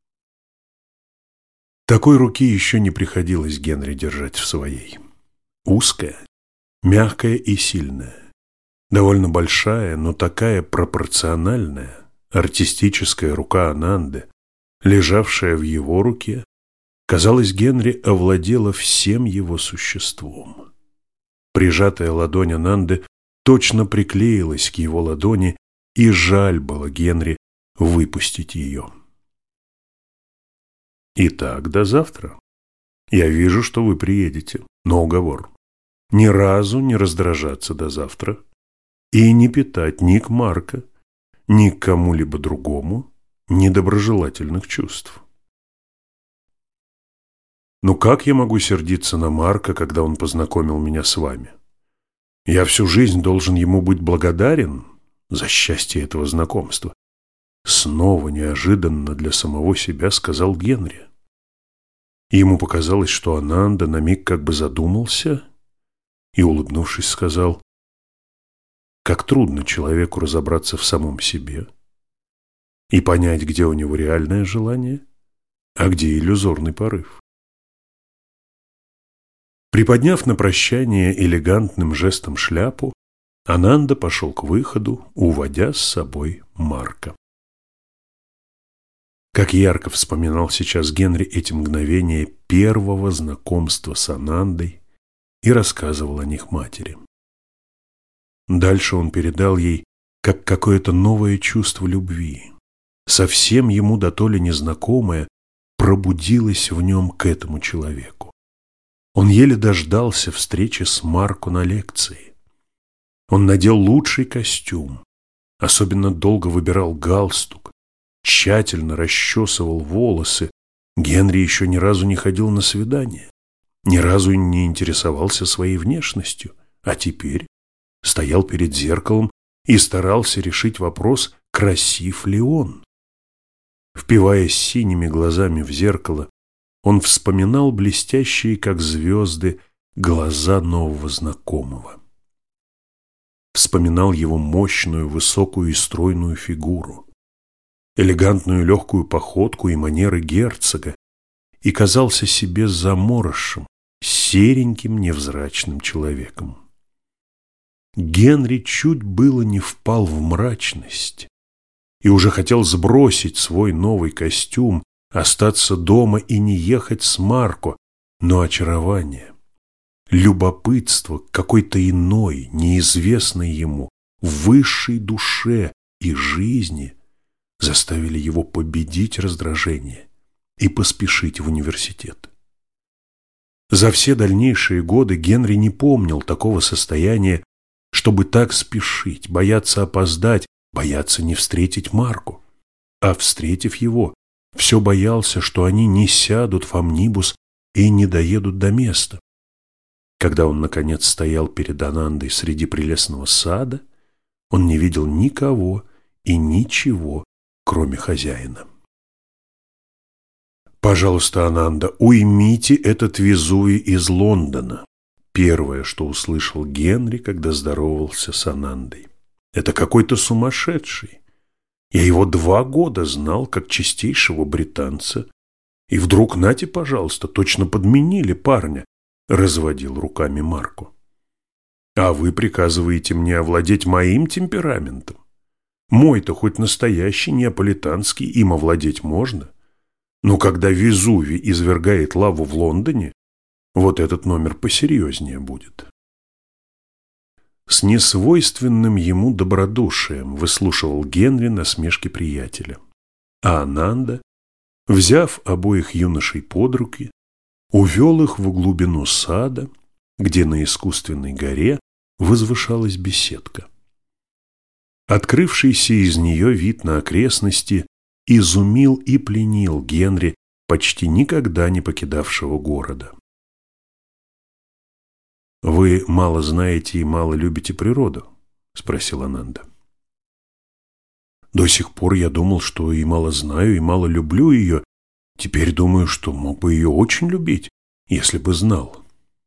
Такой руки еще не приходилось Генри держать в своей. Узкая, мягкая и сильная. Довольно большая, но такая пропорциональная, артистическая рука Ананды, лежавшая в его руке, казалось, Генри овладела всем его существом. Прижатая ладонь Ананды точно приклеилась к его ладони, и жаль было Генри выпустить ее. «Итак, до завтра. Я вижу, что вы приедете, но уговор. Ни разу не раздражаться до завтра и не питать ни к Марко, ни к кому-либо другому недоброжелательных чувств. Ну как я могу сердиться на Марко, когда он познакомил меня с вами? Я всю жизнь должен ему быть благодарен за счастье этого знакомства. Снова неожиданно для самого себя сказал Генри. Ему показалось, что Ананда на миг как бы задумался и, улыбнувшись, сказал: как трудно человеку разобраться в самом себе и понять, где у него реальное желание, а где иллюзорный порыв. Приподняв на прощание элегантным жестом шляпу, Ананда пошел к выходу, уводя с собой Марко. Как ярко вспоминал сейчас Генри эти мгновения первого знакомства с Анандой и рассказывал о них матери. Дальше он передал ей как какое-то новое чувство любви, совсем ему дотоле незнакомое, пробудилось в нем к этому человеку. Он еле дождался встречи с Марко на лекции. Он надел лучший костюм, особенно долго выбирал галстук, тщательно расчесывал волосы. Генри еще ни разу не ходил на свидание, ни разу не интересовался своей внешностью, а теперь стоял перед зеркалом и старался решить вопрос, красив ли он. Впиваясь синими глазами в зеркало, он вспоминал блестящие, как звезды, глаза нового знакомого. Вспоминал его мощную, высокую и стройную фигуру, элегантную легкую походку и манеры герцога, и казался себе заморышем, сереньким невзрачным человеком. Генри чуть было не впал в мрачность и уже хотел сбросить свой новый костюм, остаться дома и не ехать с Марко, но очарование, любопытство к какой-то иной, неизвестной ему, высшей душе и жизни заставили его победить раздражение и поспешить в университет. За все дальнейшие годы Генри не помнил такого состояния, чтобы так спешить, бояться опоздать, бояться не встретить Марко, а, встретив его, все боялся, что они не сядут в амнибус и не доедут до места. Когда он, наконец, стоял перед Анандой среди прелестного сада, он не видел никого и ничего, кроме хозяина. «Пожалуйста, Ананда, уймите этот Везувий из Лондона», первое, что услышал Генри, когда здоровался с Анандой. «Это какой-то сумасшедший. Я его два года знал как чистейшего британца, и вдруг, нате, пожалуйста, точно подменили парня», — разводил руками Марко. «А вы приказываете мне овладеть моим темпераментом? Мой-то хоть настоящий неаполитанский, им овладеть можно. Но когда Везувий извергает лаву в Лондоне, вот этот номер посерьезнее будет». С несвойственным ему добродушием выслушивал Генри насмешки приятеля. А Ананда, взяв обоих юношей под руки, увел их в глубину сада, где на искусственной горе возвышалась беседка. Открывшийся из нее вид на окрестности изумил и пленил Генри, почти никогда не покидавшего города. «Вы мало знаете и мало любите природу?» – спросил Ананда. «До сих пор я думал, что и мало знаю, и мало люблю ее. Теперь думаю, что мог бы ее очень любить, если бы знал».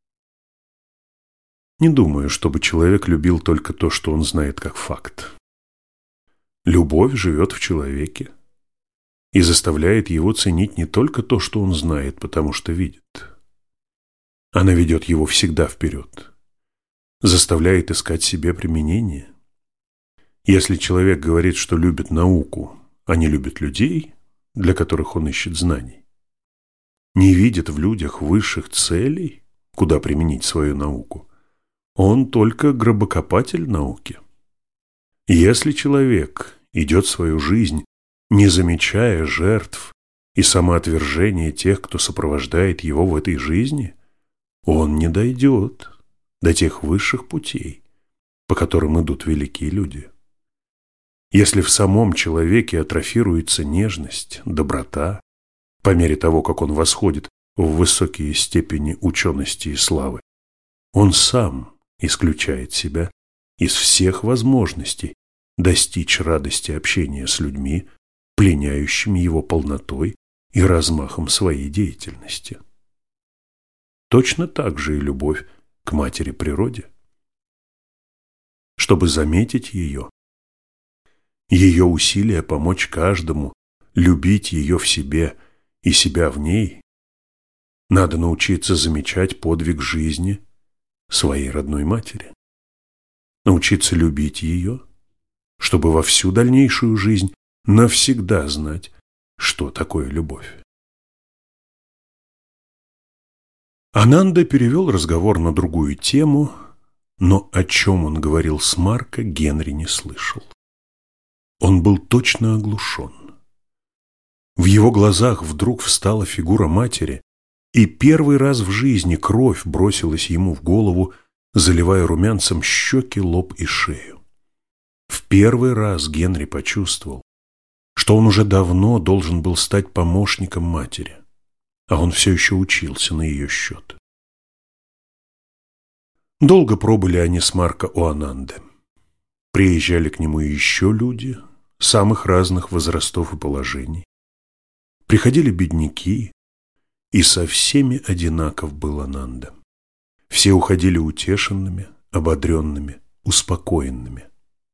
Не думаю, чтобы человек любил только то, что он знает как факт. Любовь живет в человеке и заставляет его ценить не только то, что он знает, потому что видит. Она ведет его всегда вперед, заставляет искать себе применение. Если человек говорит, что любит науку, а не любит людей, для которых он ищет знаний, не видит в людях высших целей, куда применить свою науку, он только гробокопатель науки. Если человек идет свою жизнь, не замечая жертв и самоотвержение тех, кто сопровождает его в этой жизни, он не дойдет до тех высших путей, по которым идут великие люди. Если в самом человеке атрофируется нежность, доброта, по мере того, как он восходит в высокие степени учености и славы, он сам исключает себя из всех возможностей достичь радости общения с людьми, пленяющими его полнотой и размахом своей деятельности. Точно так же и любовь к матери природе. Чтобы заметить ее, ее усилия помочь каждому любить ее в себе и себя в ней, надо научиться замечать подвиг жизни своей родной матери. Научиться любить ее, чтобы во всю дальнейшую жизнь навсегда знать, что такое любовь. Ананда перевел разговор на другую тему, но о чем он говорил с Марко, Генри не слышал. Он был точно оглушен. В его глазах вдруг встала фигура матери, и первый раз в жизни кровь бросилась ему в голову, заливая румянцем щеки, лоб и шею. В первый раз Генри почувствовал, что он уже давно должен был стать помощником матери, а он все еще учился на ее счет. Долго пробыли они с Марко у Ананды. Приезжали к нему еще люди самых разных возрастов и положений. Приходили бедняки, и со всеми одинаков был Ананда. Все уходили утешенными, ободренными, успокоенными.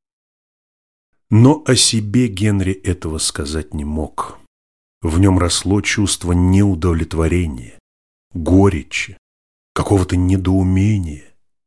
Но о себе Генри этого сказать не мог. В нем росло чувство неудовлетворения, горечи, какого-то недоумения.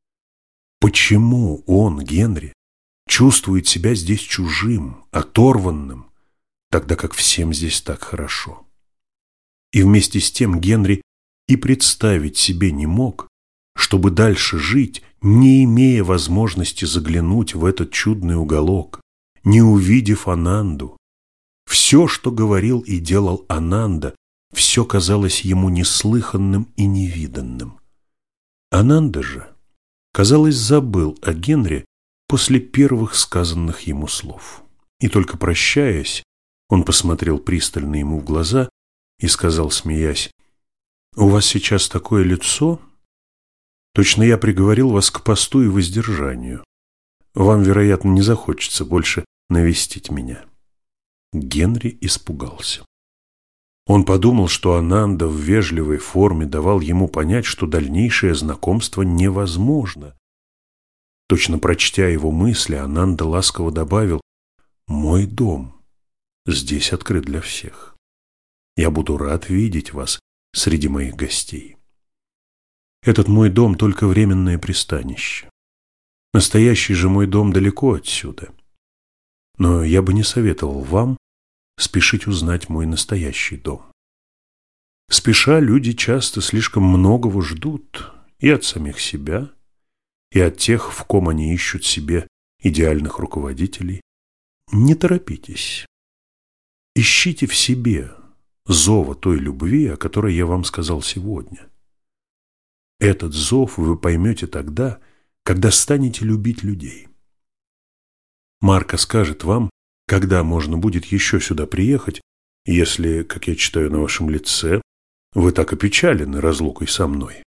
Почему он, Генри, чувствует себя здесь чужим, оторванным, тогда как всем здесь так хорошо? И вместе с тем Генри и представить себе не мог, чтобы дальше жить, не имея возможности заглянуть в этот чудный уголок, не увидев Ананду. Все, что говорил и делал Ананда, все казалось ему неслыханным и невиданным. Ананда же, казалось, забыл о Генри после первых сказанных ему слов. И только прощаясь, он посмотрел пристально ему в глаза и сказал, смеясь: «У вас сейчас такое лицо, точно я приговорил вас к посту и воздержанию. Вам, вероятно, не захочется больше навестить меня». Генри испугался. Он подумал, что Ананда в вежливой форме давал ему понять, что дальнейшее знакомство невозможно. Точно прочтя его мысли, Ананда ласково добавил: «Мой дом здесь открыт для всех. Я буду рад видеть вас среди моих гостей. Этот мой дом только временное пристанище. Настоящий же мой дом далеко отсюда. Но я бы не советовал вам спешить узнать мой настоящий дом. Спеша, люди часто слишком многого ждут и от самих себя, и от тех, в ком они ищут себе идеальных руководителей. Не торопитесь. Ищите в себе зова той любви, о которой я вам сказал сегодня. Этот зов вы поймете тогда, когда станете любить людей. Марко скажет вам, когда можно будет еще сюда приехать, если, как я читаю на вашем лице, вы так опечалены разлукой со мной.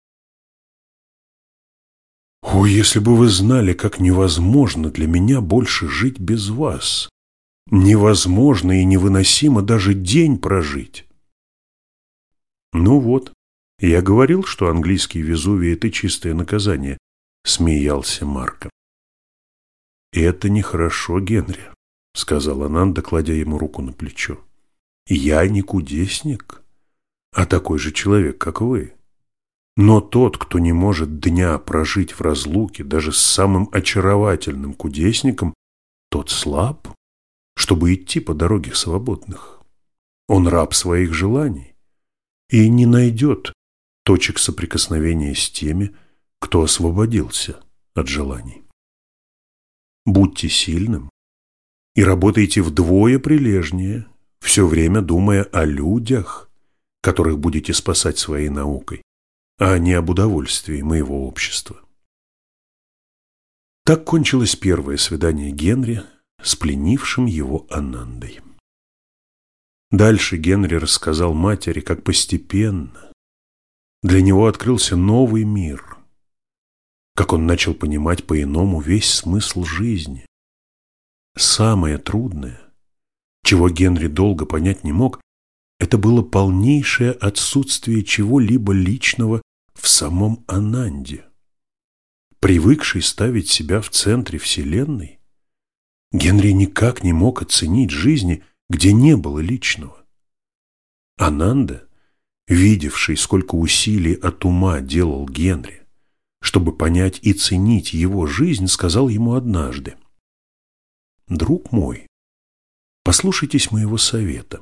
О, если бы вы знали, как невозможно для меня больше жить без вас. Невозможно и невыносимо даже день прожить. Ну вот, я говорил, что английский Везувий – это чистое наказание, смеялся Марко. Это нехорошо, Генри, сказала Ананда, кладя ему руку на плечо. Я не кудесник, а такой же человек, как вы. Но тот, кто не может дня прожить в разлуке даже с самым очаровательным кудесником, тот слаб, чтобы идти по дороге свободных. Он раб своих желаний и не найдет точек соприкосновения с теми, кто освободился от желаний. Будьте сильным и работайте вдвое прилежнее, все время думая о людях, которых будете спасать своей наукой, а не об удовольствии моего общества. Так кончилось первое свидание Генри с пленившим его Анандой. Дальше Генри рассказал матери, как постепенно для него открылся новый мир, как он начал понимать по-иному весь смысл жизни. Самое трудное, чего Генри долго понять не мог, это было полнейшее отсутствие чего-либо личного в самом Ананде. Привыкший ставить себя в центре Вселенной, Генри никак не мог оценить жизни, где не было личного. Ананда, видевший, сколько усилий от ума делал Генри, чтобы понять и ценить его жизнь, сказал ему однажды: «Друг мой, послушайтесь моего совета.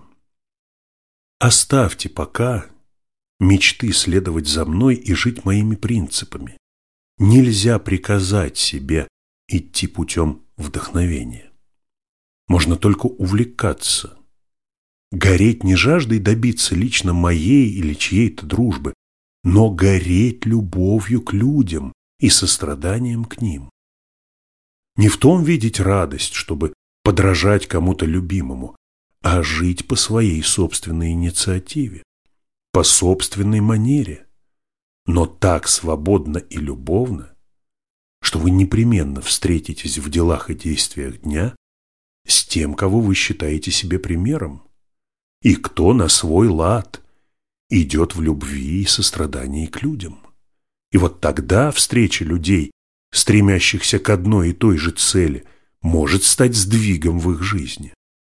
Оставьте пока мечты следовать за мной и жить моими принципами. Нельзя приказать себе идти путем вдохновения. Можно только увлекаться, гореть не жаждой добиться лично моей или чьей-то дружбы, но гореть любовью к людям и состраданием к ним. Не в том видеть радость, чтобы подражать кому-то любимому, а жить по своей собственной инициативе, по собственной манере, но так свободно и любовно, что вы непременно встретитесь в делах и действиях дня с тем, кого вы считаете себе примером, и кто на свой лад идет в любви и сострадании к людям. И вот тогда встреча людей, стремящихся к одной и той же цели, может стать сдвигом в их жизни.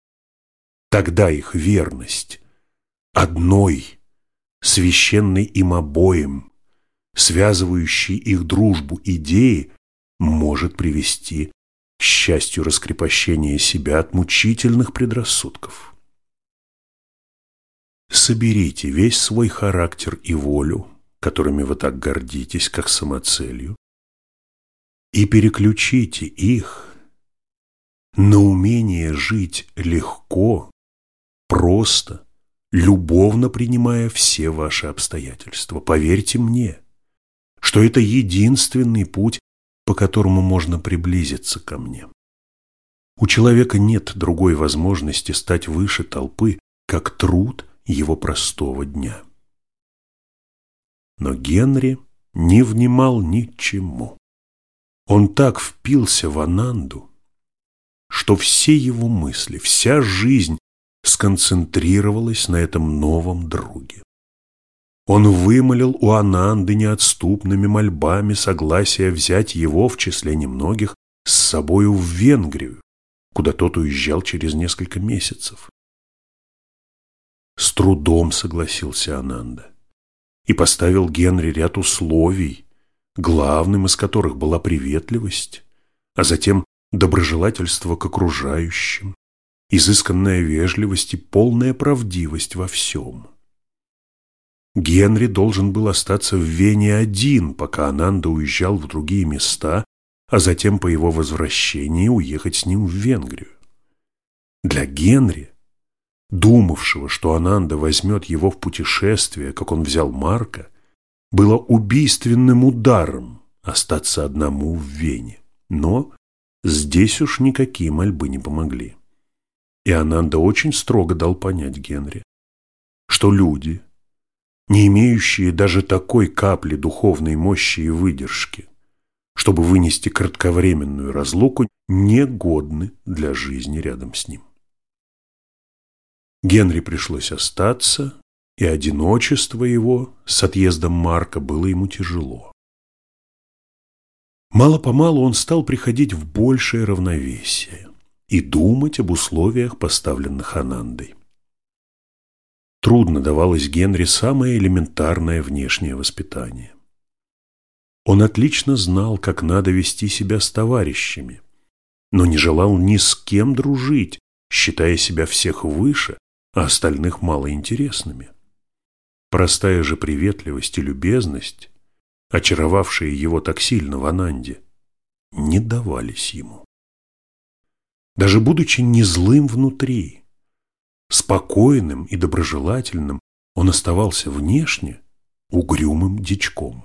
Тогда их верность одной, священной им обоим, связывающей их дружбу идеи, может привести к счастью раскрепощения себя от мучительных предрассудков. Соберите весь свой характер и волю, которыми вы так гордитесь, как самоцелью, и переключите их на умение жить легко, просто, любовно принимая все ваши обстоятельства. Поверьте мне, что это единственный путь, по которому можно приблизиться ко мне. У человека нет другой возможности стать выше толпы, как труд его простого дня. Но Генри не внимал ничему. Он так впился в Ананду, что все его мысли, вся жизнь сконцентрировалась на этом новом друге. Он вымолил у Ананды неотступными мольбами согласия взять его в числе немногих с собою в Венгрию, куда тот уезжал через несколько месяцев. С трудом согласился Ананда и поставил Генри ряд условий, главным из которых была приветливость, а затем доброжелательство к окружающим, изысканная вежливость и полная правдивость во всем. Генри должен был остаться в Вене один, пока Ананда уезжал в другие места, а затем по его возвращении уехать с ним в Венгрию. Для Генри, думавшего, что Ананда возьмет его в путешествие, как он взял Марка, было убийственным ударом остаться одному в Вене. Но здесь уж никакие мольбы не помогли. И Ананда очень строго дал понять Генри, что люди, не имеющие даже такой капли духовной мощи и выдержки, чтобы вынести кратковременную разлуку, негодны для жизни рядом с ним. Генри пришлось остаться, и одиночество его с отъездом Марка было ему тяжело. Мало-помалу он стал приходить в большее равновесие и думать об условиях, поставленных Анандой. Трудно давалось Генри самое элементарное внешнее воспитание. Он отлично знал, как надо вести себя с товарищами, но не желал ни с кем дружить, считая себя всех выше, а остальных малоинтересными. Простая же приветливость и любезность, очаровавшие его так сильно в Ананде, не давались ему. Даже будучи не злым внутри, Спокойным и доброжелательным он оставался внешне угрюмым дичком.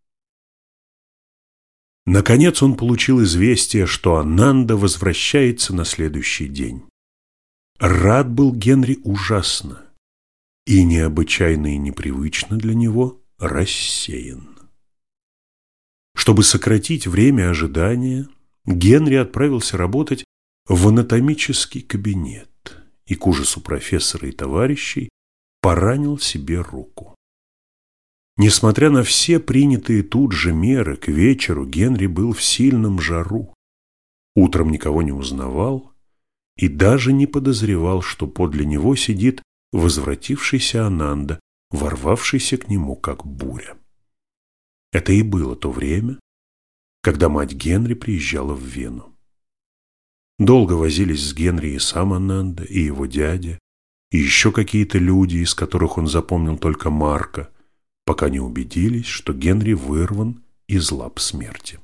Наконец он получил известие, что Ананда возвращается на следующий день. Рад был Генри ужасно и необычайно и непривычно для него рассеян. Чтобы сократить время ожидания, Генри отправился работать в анатомический кабинет и, к ужасу профессора и товарищей, поранил себе руку. Несмотря на все принятые тут же меры, к вечеру Генри был в сильном жару. Утром никого не узнавал и даже не подозревал, что подле него сидит возвратившийся Ананда, ворвавшийся к нему как буря. Это и было то время, когда мать Генри приезжала в Вену. Долго возились с Генри и сам Ананда, и его дядя, и еще какие-то люди, из которых он запомнил только Марка, пока не убедились, что Генри вырван из лап смерти.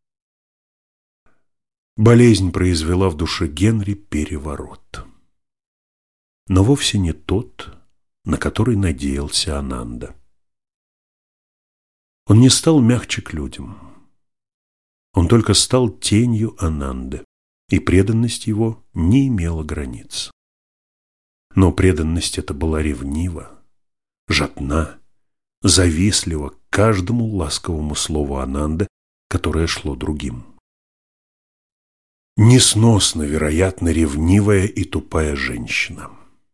Болезнь произвела в душе Генри переворот. Но вовсе не тот, на который надеялся Ананда. Он не стал мягче к людям. Он только стал тенью Ананды, и преданность его не имела границ. Но преданность эта была ревнива, жадна, завистлива к каждому ласковому слову Ананды, которое шло другим. Несносно, вероятно, ревнивая и тупая женщина.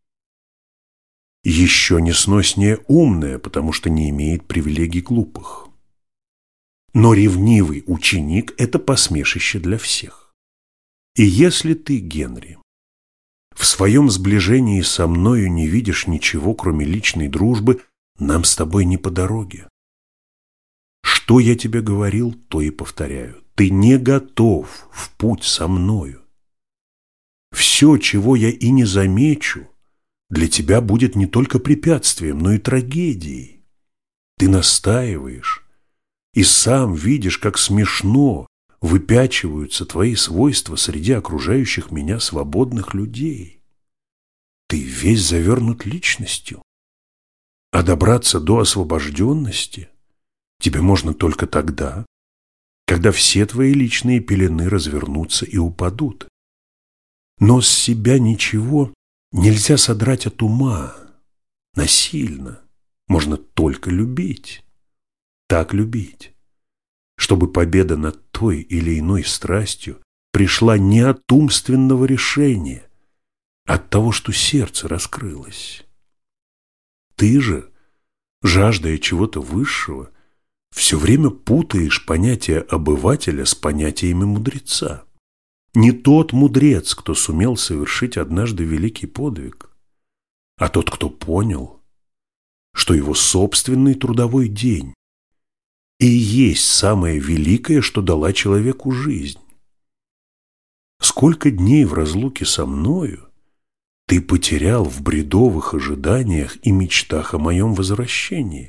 Еще несноснее умная, потому что не имеет привилегий глупых. Но ревнивый ученик – это посмешище для всех. И если ты, Генри, в своем сближении со мною не видишь ничего, кроме личной дружбы, нам с тобой не по дороге. Что я тебе говорил, то и повторяю. Ты не готов в путь со мною. Все, чего я и не замечу, для тебя будет не только препятствием, но и трагедией. Ты настаиваешь и сам видишь, как смешно выпячиваются твои свойства среди окружающих меня свободных людей. Ты весь завернут личностью, а добраться до освобожденности тебе можно только тогда, когда все твои личные пелены развернутся и упадут. Но с себя ничего нельзя содрать от ума насильно, можно только любить, так любить, чтобы победа над той или иной страстью пришла не от умственного решения, а от того, что сердце раскрылось. Ты же, жаждая чего-то высшего, все время путаешь понятие обывателя с понятиями мудреца. Не тот мудрец, кто сумел совершить однажды великий подвиг, а тот, кто понял, что его собственный трудовой день и есть самое великое, что дала человеку жизнь. Сколько дней в разлуке со мною ты потерял в бредовых ожиданиях и мечтах о моем возвращении?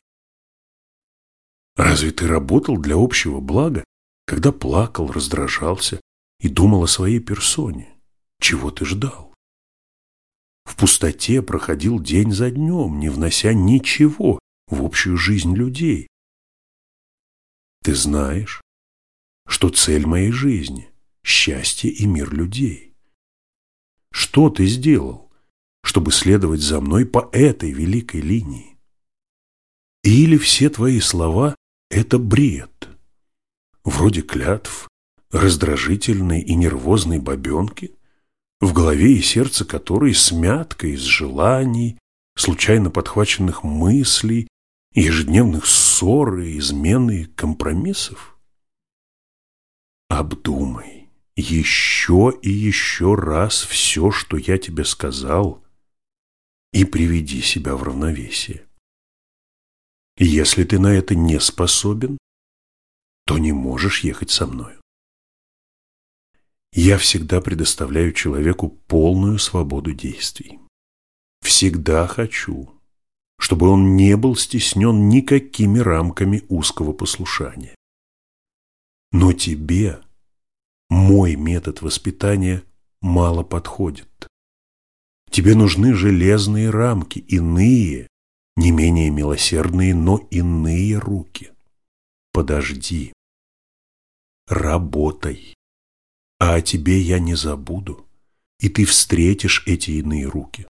Разве ты работал для общего блага, когда плакал, раздражался и думал о своей персоне? Чего ты ждал? В пустоте проходил день за днем, не внося ничего в общую жизнь людей. Ты знаешь, что цель моей жизни – счастье и мир людей. Что ты сделал, чтобы следовать за мной по этой великой линии? Или все твои слова – это бред, вроде клятв, раздражительной и нервозной бабенки, в голове и сердце которой смятка из желаний, случайно подхваченных мыслей, ежедневных ссор и измены компромиссов? Обдумай еще и еще раз все, что я тебе сказал, и приведи себя в равновесие. Если ты на это не способен, то не можешь ехать со мною. Я всегда предоставляю человеку полную свободу действий. Всегда хочу, чтобы он не был стеснен никакими рамками узкого послушания. Но тебе мой метод воспитания мало подходит. Тебе нужны железные рамки, иные, не менее милосердные, но иные руки. Подожди, работай, а о тебе я не забуду, и ты встретишь эти иные руки.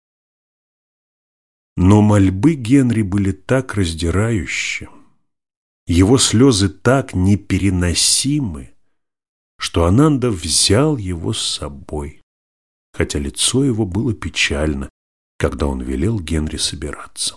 Но мольбы Генри были так раздирающие, его слезы так непереносимы, что Ананда взял его с собой, хотя лицо его было печально, когда он велел Генри собираться.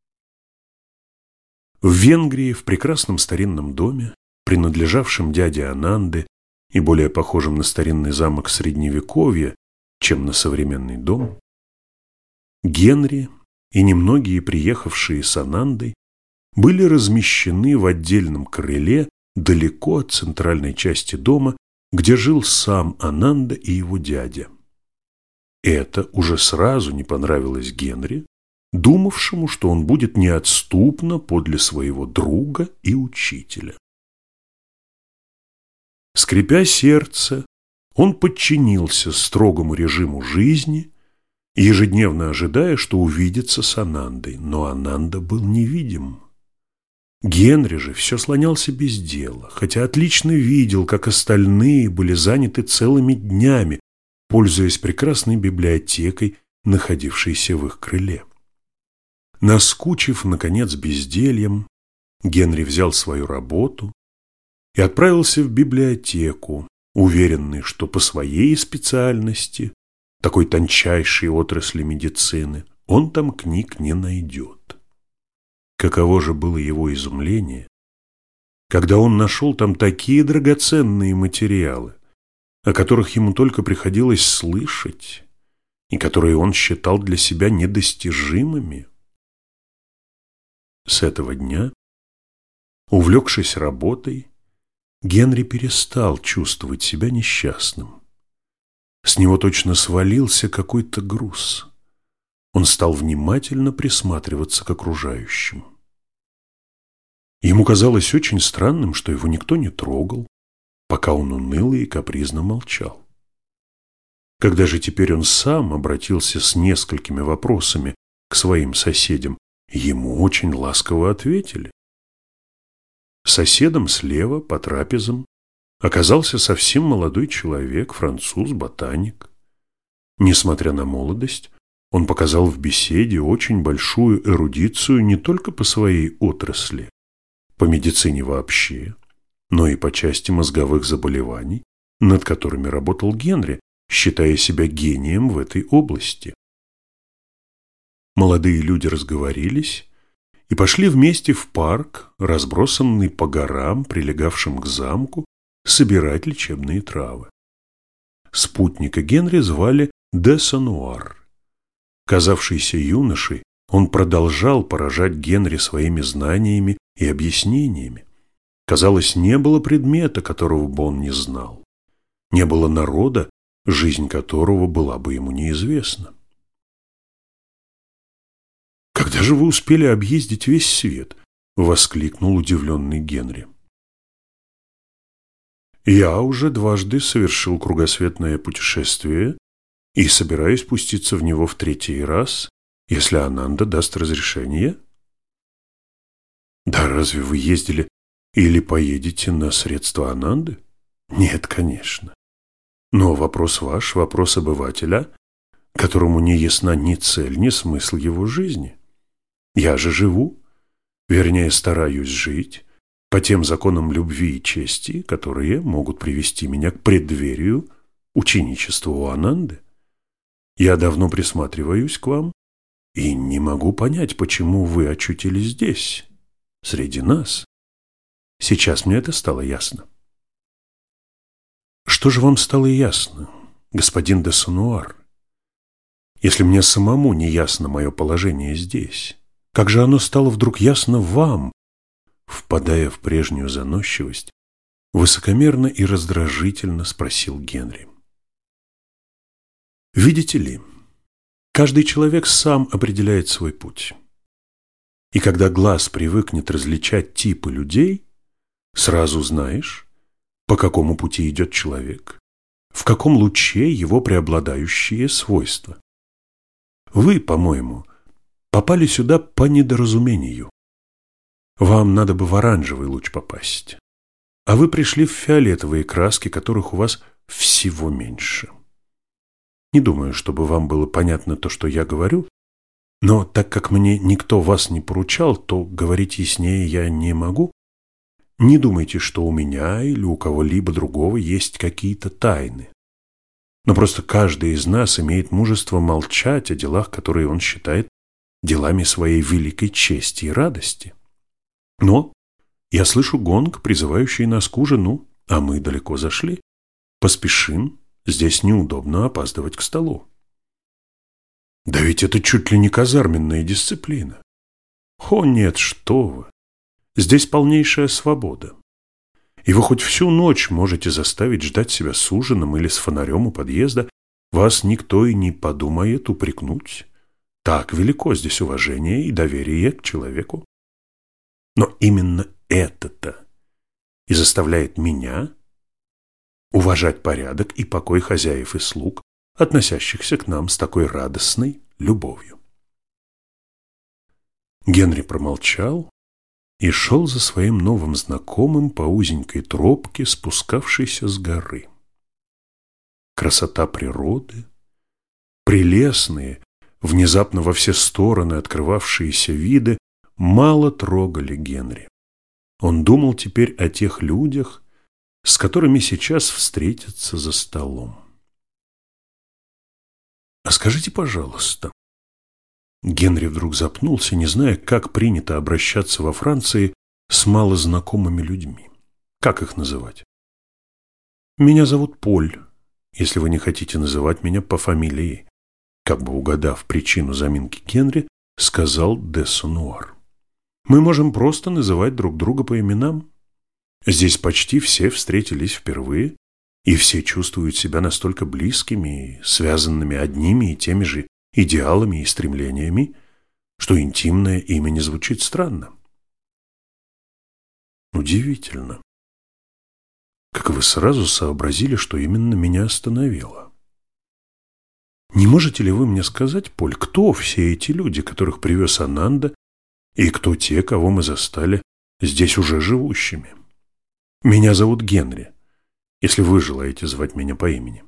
В Венгрии, в прекрасном старинном доме, принадлежавшем дяде Ананды и более похожем на старинный замок Средневековья, чем на современный дом, Генри и немногие приехавшие с Анандой были размещены в отдельном крыле далеко от центральной части дома, где жил сам Ананда и его дядя. Это уже сразу не понравилось Генри, думавшему, что он будет неотступно подле своего друга и учителя. Скрипя сердце, он подчинился строгому режиму жизни, ежедневно ожидая, что увидится с Анандой, но Ананда был невидим. Генри же все слонялся без дела, хотя отлично видел, как остальные были заняты целыми днями, пользуясь прекрасной библиотекой, находившейся в их крыле. Наскучив, наконец, бездельем, Генри взял свою работу и отправился в библиотеку, уверенный, что по своей специальности, такой тончайшей отрасли медицины, он там книг не найдет. Каково же было его изумление, когда он нашел там такие драгоценные материалы, о которых ему только приходилось слышать и которые он считал для себя недостижимыми. С этого дня, увлекшись работой, Генри перестал чувствовать себя несчастным. С него точно свалился какой-то груз. Он стал внимательно присматриваться к окружающим. Ему казалось очень странным, что его никто не трогал, пока он уныло и капризно молчал. Когда же теперь он сам обратился с несколькими вопросами к своим соседям, ему очень ласково ответили. Соседом слева по трапезам оказался совсем молодой человек, француз-ботаник. Несмотря на молодость, он показал в беседе очень большую эрудицию не только по своей отрасли, по медицине вообще, но и по части мозговых заболеваний, над которыми работал Генри, считая себя гением в этой области. Молодые люди разговорились и пошли вместе в парк, разбросанный по горам, прилегавшим к замку, собирать лечебные травы. Спутника Генри звали де Сануар. Казавшийся юношей, он продолжал поражать Генри своими знаниями и объяснениями. Казалось, не было предмета, которого бы он не знал. Не было народа, жизнь которого была бы ему неизвестна. «Когда же вы успели объездить весь свет?» — воскликнул удивленный Генри. «Я уже дважды совершил кругосветное путешествие и собираюсь пуститься в него в третий раз, если Ананда даст разрешение». «Да разве вы ездили или поедете на средства Ананды?» «Нет, конечно. Но вопрос ваш, вопрос обывателя, которому не ясна ни цель, ни смысл его жизни. Я же живу, вернее, стараюсь жить по тем законам любви и чести, которые могут привести меня к преддверию ученичества у Ананды. Я давно присматриваюсь к вам и не могу понять, почему вы очутились здесь, среди нас. Сейчас мне это стало ясно». «Что же вам стало ясно, господин де Сануар? Если мне самому не ясно мое положение здесь, как же оно стало вдруг ясно вам?» Впадая в прежнюю заносчивость, высокомерно и раздражительно спросил Генри. «Видите ли, каждый человек сам определяет свой путь. И когда глаз привыкнет различать типы людей, сразу знаешь, по какому пути идет человек, в каком луче его преобладающие свойства. Вы, по-моему, попали сюда по недоразумению. Вам надо бы в оранжевый луч попасть, а вы пришли в фиолетовые краски, которых у вас всего меньше. Не думаю, чтобы вам было понятно то, что я говорю, но так как мне никто вас не поручал, то говорить яснее я не могу. Не думайте, что у меня или у кого-либо другого есть какие-то тайны. Но просто каждый из нас имеет мужество молчать о делах, которые он считает делами своей великой чести и радости. Но я слышу гонг, призывающий нас к ужину, а мы далеко зашли. Поспешим, здесь неудобно опаздывать к столу. Да ведь это чуть ли не казарменная дисциплина. О, нет, что вы. Здесь полнейшая свобода. И вы хоть всю ночь можете заставить ждать себя с ужином или с фонарем у подъезда. Вас никто и не подумает упрекнуть. Так велико здесь уважение и доверие к человеку. Но именно это-то и заставляет меня уважать порядок и покой хозяев и слуг, относящихся к нам с такой радостной любовью. Генри промолчал и шел за своим новым знакомым по узенькой тропке, спускавшейся с горы. Красота природы, прелестные, внезапно во все стороны открывавшиеся виды мало трогали Генри. Он думал теперь о тех людях, с которыми сейчас встретится за столом. «А скажите, пожалуйста...» Генри вдруг запнулся, не зная, как принято обращаться во Франции с малознакомыми людьми. Как их называть? «Меня зовут Поль, если вы не хотите называть меня по фамилии», как бы угадав причину заминки Генри, сказал де Сунуар. «Мы можем просто называть друг друга по именам. Здесь почти все встретились впервые, и все чувствуют себя настолько близкими и связанными одними и теми же идеалами и стремлениями, что интимное имя не звучит странно». Удивительно. Как вы сразу сообразили, что именно меня остановило? Не можете ли вы мне сказать, Поль, кто все эти люди, которых привез Ананда, и кто те, кого мы застали здесь уже живущими? Меня зовут Генри, если вы желаете звать меня по имени.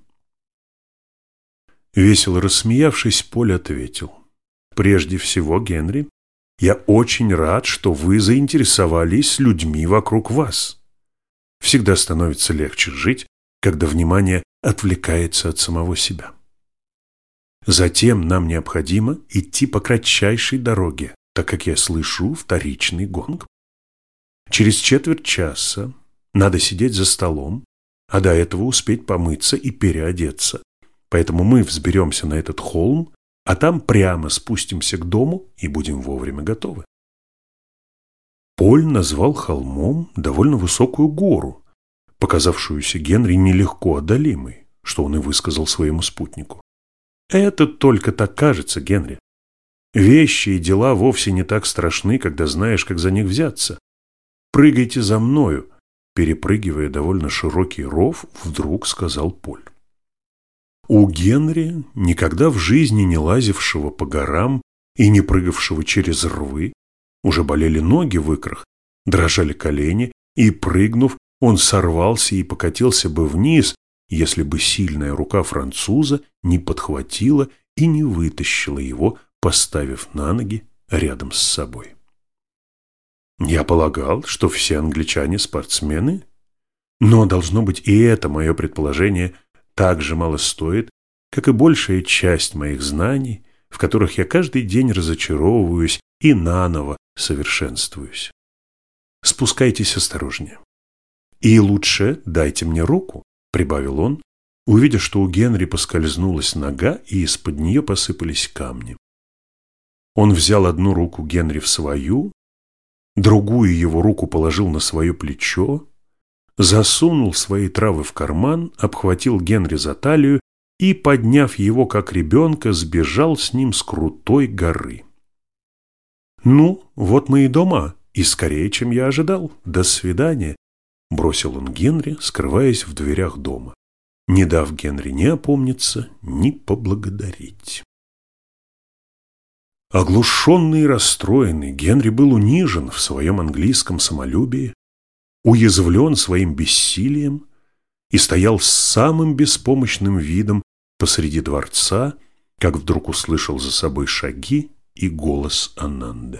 Весело рассмеявшись, Поль ответил: «Прежде всего, Генри, я очень рад, что вы заинтересовались людьми вокруг вас. Всегда становится легче жить, когда внимание отвлекается от самого себя. Затем нам необходимо идти по кратчайшей дороге, так как я слышу вторичный гонг. Через четверть часа надо сидеть за столом, а до этого успеть помыться и переодеться. Поэтому мы взберемся на этот холм, а там прямо спустимся к дому и будем вовремя готовы». Поль назвал холмом довольно высокую гору, показавшуюся Генри нелегко одолимой, что он и высказал своему спутнику. «Это только так кажется, Генри. Вещи и дела вовсе не так страшны, когда знаешь, как за них взяться. Прыгайте за мною», перепрыгивая довольно широкий ров, вдруг сказал Поль. У Генри, никогда в жизни не лазившего по горам и не прыгавшего через рвы, уже болели ноги в икрах, дрожали колени, и, прыгнув, он сорвался и покатился бы вниз, если бы сильная рука француза не подхватила и не вытащила его, поставив на ноги рядом с собой. Я полагал, что все англичане спортсмены, но, должно быть, и это мое предположение так же мало стоит, как и большая часть моих знаний, в которых я каждый день разочаровываюсь и наново совершенствуюсь. Спускайтесь осторожнее. И лучше дайте мне руку, прибавил он, увидя, что у Генри поскользнулась нога, и из-под нее посыпались камни. Он взял одну руку Генри в свою, другую его руку положил на свое плечо, засунул свои травы в карман, обхватил Генри за талию и, подняв его как ребенка, сбежал с ним с крутой горы. «Ну, вот мы и дома, и скорее, чем я ожидал. До свидания», — бросил он Генри, скрываясь в дверях дома, не дав Генри ни опомниться, ни поблагодарить. Оглушенный и расстроенный, Генри был унижен в своем английском самолюбии, уязвлен своим бессилием и стоял с самым беспомощным видом посреди дворца, как вдруг услышал за собой шаги и голос Ананды.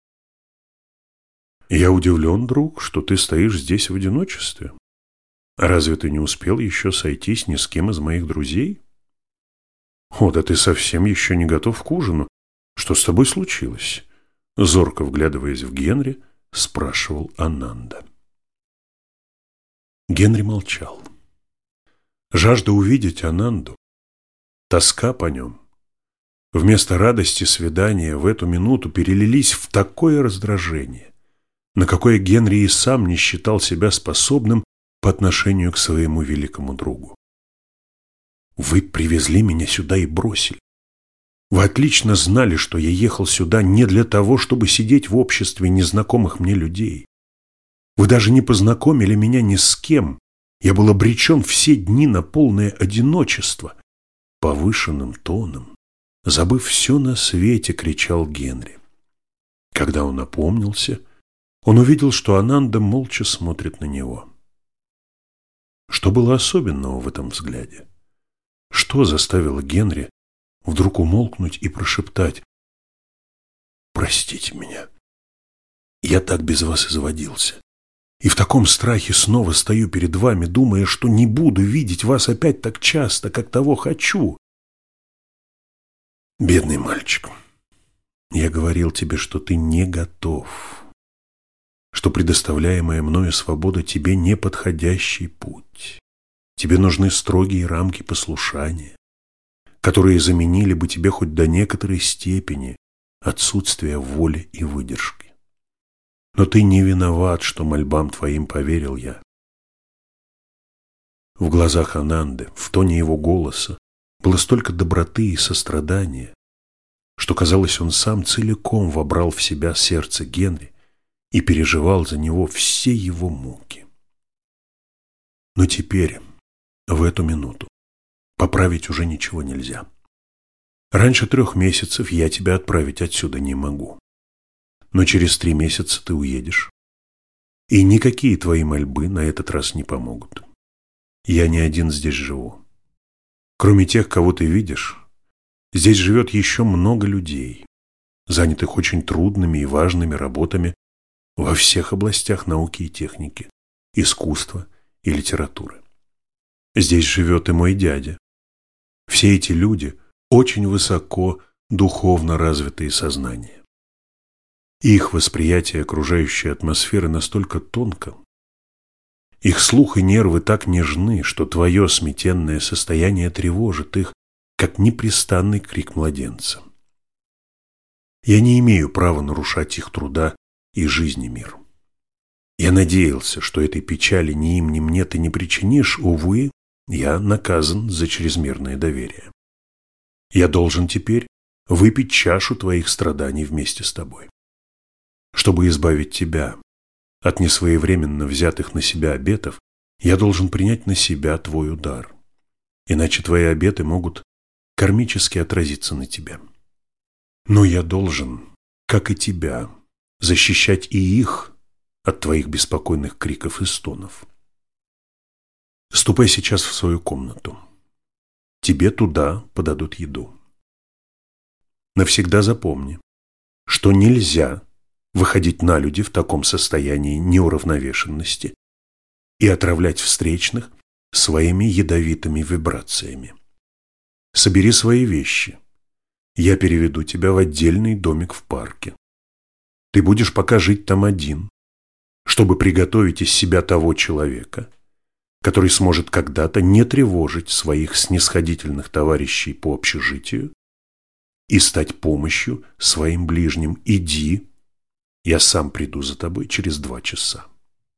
«Я удивлен, друг, что ты стоишь здесь в одиночестве. Разве ты не успел еще сойтись ни с кем из моих друзей? О, да ты совсем еще не готов к ужину. Что с тобой случилось?» Зорко вглядываясь в Генри, спрашивал Ананда. Генри молчал. Жажда увидеть Ананду, тоска по нем, вместо радости свидания в эту минуту перелились в такое раздражение, на какое Генри и сам не считал себя способным по отношению к своему великому другу. «Вы привезли меня сюда и бросили. Вы отлично знали, что я ехал сюда не для того, чтобы сидеть в обществе незнакомых мне людей. Вы даже не познакомили меня ни с кем. Я был обречен все дни на полное одиночество». Повышенным тоном, забыв все на свете, кричал Генри. Когда он опомнился, он увидел, что Ананда молча смотрит на него. Что было особенного в этом взгляде? Что заставило Генри вдруг умолкнуть и прошептать: «Простите меня, я так без вас изводился, и в таком страхе снова стою перед вами, думая, что не буду видеть вас опять так часто, как того хочу». «Бедный мальчик, я говорил тебе, что ты не готов, что предоставляемая мною свобода тебе не подходящий путь. Тебе нужны строгие рамки послушания, которые заменили бы тебе хоть до некоторой степени отсутствие воли и выдержки. Но ты не виноват, что мольбам твоим поверил я». В глазах Ананды, в тоне его голоса было столько доброты и сострадания, что, казалось, он сам целиком вобрал в себя сердце Генри и переживал за него все его муки. Но теперь, в эту минуту, поправить уже ничего нельзя. Раньше трех месяцев я тебя отправить отсюда не могу. Но через три месяца ты уедешь, и никакие твои мольбы на этот раз не помогут. Я не один здесь живу. Кроме тех, кого ты видишь, здесь живет еще много людей, занятых очень трудными и важными работами во всех областях науки и техники, искусства и литературы. Здесь живет и мой дядя. Все эти люди очень высоко духовно развитые сознания. Их восприятие окружающей атмосферы настолько тонко, их слух и нервы так нежны, что твое сметенное состояние тревожит их, как непрестанный крик младенца. Я не имею права нарушать их труда и жизни мир. Я надеялся, что этой печали ни им, ни мне ты не причинишь. Увы, я наказан за чрезмерное доверие. Я должен теперь выпить чашу твоих страданий вместе с тобой. Чтобы избавить тебя от несвоевременно взятых на себя обетов, я должен принять на себя твой удар. Иначе твои обеты могут кармически отразиться на тебя. Но я должен, как и тебя, защищать и их от твоих беспокойных криков и стонов. Ступай сейчас в свою комнату. Тебе туда подадут еду. Навсегда запомни, что нельзя выходить на люди в таком состоянии неуравновешенности и отравлять встречных своими ядовитыми вибрациями. Собери свои вещи. Я переведу тебя в отдельный домик в парке. Ты будешь пока жить там один, чтобы приготовить из себя того человека, который сможет когда-то не тревожить своих снисходительных товарищей по общежитию и стать помощью своим ближним. Иди, я сам приду за тобой через два часа.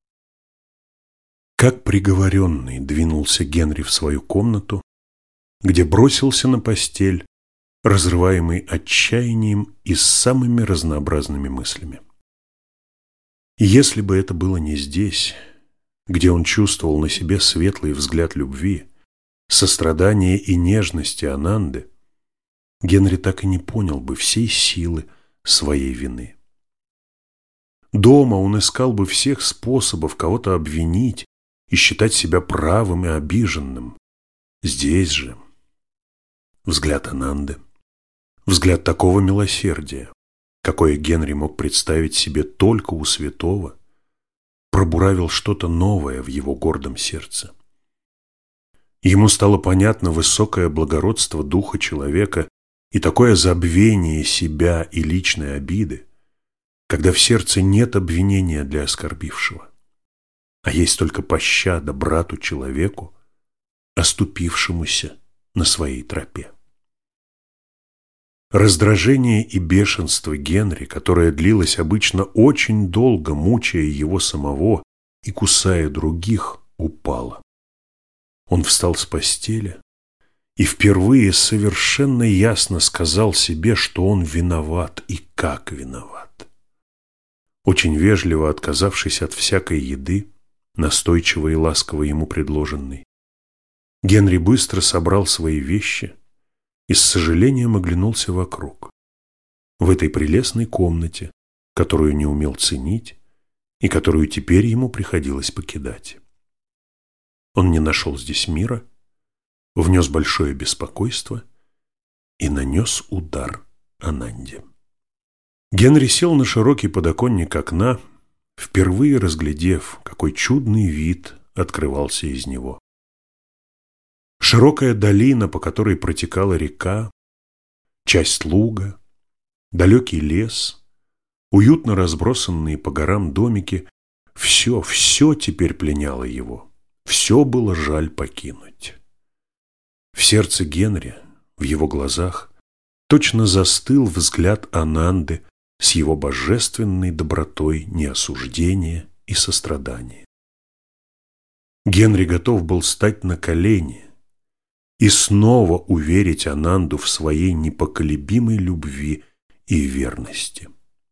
Как приговоренный двинулся Генри в свою комнату, где бросился на постель, разрываемый отчаянием и с самыми разнообразными мыслями. Если бы это было не здесь, где он чувствовал на себе светлый взгляд любви, сострадания и нежности Ананды, Генри так и не понял бы всей силы своей вины. Дома он искал бы всех способов кого-то обвинить и считать себя правым и обиженным. Здесь же взгляд Ананды, взгляд такого милосердия, какое Генри мог представить себе только у святого, пробуравил что-то новое в его гордом сердце. Ему стало понятно высокое благородство духа человека и такое забвение себя и личной обиды, когда в сердце нет обвинения для оскорбившего, а есть только пощада брату-человеку, оступившемуся на своей тропе. Раздражение и бешенство Генри, которое длилось обычно очень долго, мучая его самого и кусая других, упало. Он встал с постели и впервые совершенно ясно сказал себе, что он виноват и как виноват. Очень вежливо отказавшись от всякой еды, настойчиво и ласково ему предложенной, Генри быстро собрал свои вещи и с сожалением оглянулся вокруг. В этой прелестной комнате, которую не умел ценить и которую теперь ему приходилось покидать. Он не нашел здесь мира, внес большое беспокойство и нанес удар Ананде. Генри сел на широкий подоконник окна, впервые разглядев, какой чудный вид открывался из него. Широкая долина, по которой протекала река, часть луга, далекий лес, уютно разбросанные по горам домики – все, все теперь пленяло его, все было жаль покинуть. В сердце Генри, в его глазах, точно застыл взгляд Ананды с его божественной добротой неосуждения и сострадания. Генри готов был стать на колени и снова уверить Ананду в своей непоколебимой любви и верности.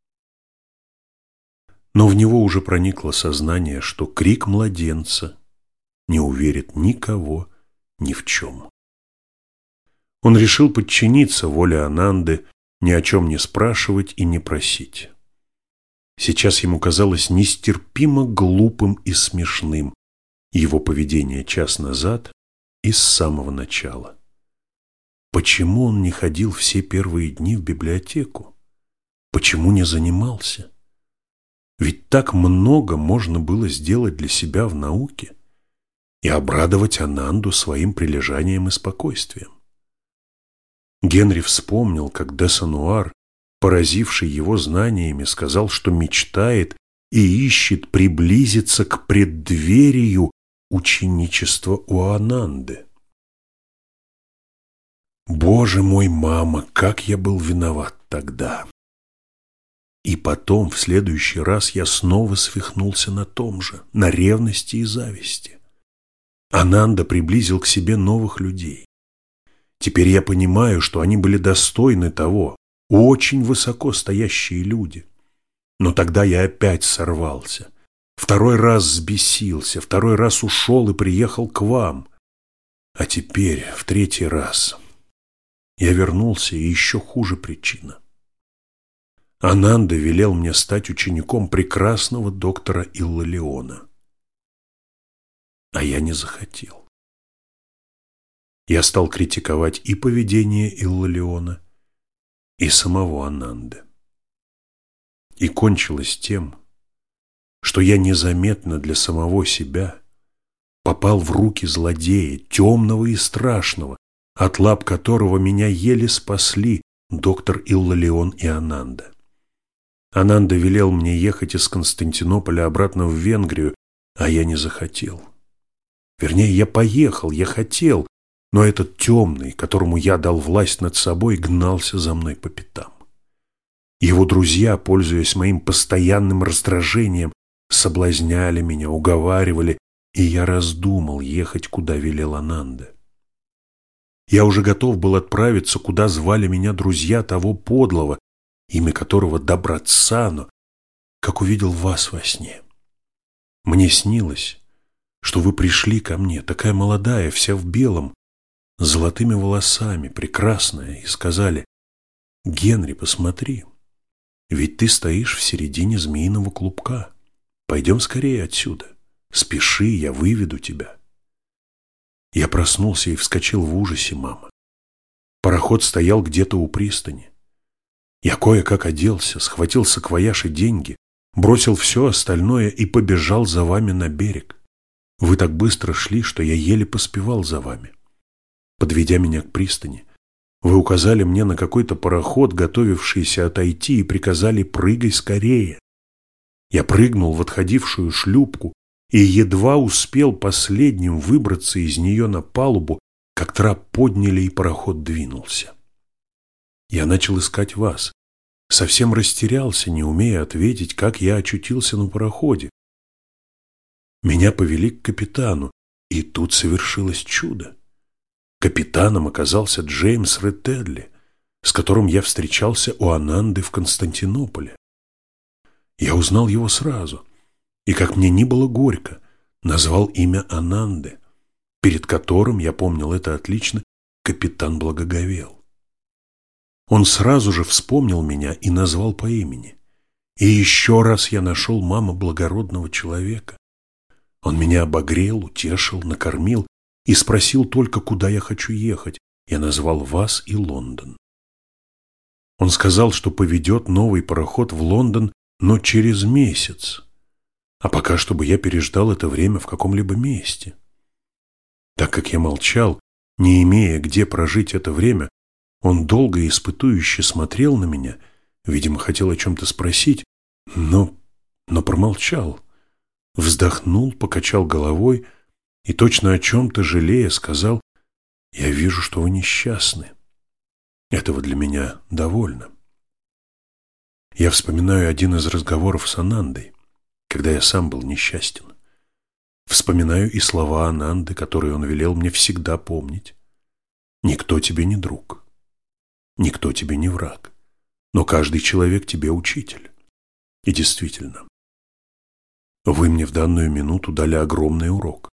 Но в него уже проникло сознание, что крик младенца не уверит никого ни в чем. Он решил подчиниться воле Ананды, ни о чем не спрашивать и не просить. Сейчас ему казалось нестерпимо глупым и смешным его поведение час назад и с самого начала. Почему он не ходил все первые дни в библиотеку? Почему не занимался? Ведь так много можно было сделать для себя в науке и обрадовать Ананду своим прилежанием и спокойствием. Генри вспомнил, как де Сануар, поразивший его знаниями, сказал, что мечтает и ищет приблизиться к преддверию ученичества у Ананды. Боже мой, мама, как я был виноват тогда! И потом, в следующий раз, я снова свихнулся на том же, на ревности и зависти. Ананда приблизил к себе новых людей. Теперь я понимаю, что они были достойны того, очень высоко стоящие люди. Но тогда я опять сорвался. Второй раз взбесился, второй раз ушел и приехал к вам. А теперь, в третий раз, я вернулся, и еще хуже причина. Ананда велел мне стать учеником прекрасного доктора Иллалиона. А я не захотел. Я стал критиковать и поведение Иллалиона, и самого Ананды. И кончилось тем, что я незаметно для самого себя попал в руки злодея, темного и страшного, от лап которого меня еле спасли доктор Иллалион и Ананда. Ананда велел мне ехать из Константинополя обратно в Венгрию, а я не захотел. Вернее, я поехал, я хотел, но этот темный, которому я дал власть над собой, гнался за мной по пятам. Его друзья, пользуясь моим постоянным раздражением, соблазняли меня, уговаривали, и я раздумал ехать, куда велел Ананда. Я уже готов был отправиться, куда звали меня друзья того подлого, имя которого Добрацано, как увидел вас во сне. Мне снилось, что вы пришли ко мне, такая молодая, вся в белом, с золотыми волосами, прекрасная, и сказали: «Генри, посмотри, ведь ты стоишь в середине змеиного клубка. Пойдем скорее отсюда. Спеши, я выведу тебя». Я проснулся и вскочил в ужасе, мама. Пароход стоял где-то у пристани. Я кое-как оделся, схватил саквояж и деньги, бросил все остальное и побежал за вами на берег. Вы так быстро шли, что я еле поспевал за вами. Подведя меня к пристани, вы указали мне на какой-то пароход, готовившийся отойти, и приказали: «Прыгай скорее». Я прыгнул в отходившую шлюпку и едва успел последним выбраться из нее на палубу, как трап подняли и пароход двинулся. Я начал искать вас, совсем растерялся, не умея ответить, как я очутился на пароходе. Меня повели к капитану, и тут совершилось чудо. Капитаном оказался Джеймс Ретедли, с которым я встречался у Ананды в Константинополе. Я узнал его сразу, и, как мне ни было горько, назвал имя Ананды, перед которым, я помнил это отлично, капитан благоговел. Он сразу же вспомнил меня и назвал по имени. И еще раз я нашел, мама, благородного человека. Он меня обогрел, утешил, накормил и спросил только, куда я хочу ехать. Я назвал вас и Лондон. Он сказал, что поведет новый пароход в Лондон, но через месяц. А пока, чтобы я переждал это время в каком-либо месте. Так как я молчал, не имея где прожить это время, он долго и испытующе смотрел на меня, видимо, хотел о чем-то спросить, но, но промолчал. Вздохнул, покачал головой и, точно о чем-то жалея, сказал: «Я вижу, что вы несчастны. Этого для меня довольно». Я вспоминаю один из разговоров с Анандой, когда я сам был несчастен. Вспоминаю и слова Ананды, которые он велел мне всегда помнить. «Никто тебе не друг, никто тебе не враг, но каждый человек тебе учитель». И действительно, вы мне в данную минуту дали огромный урок.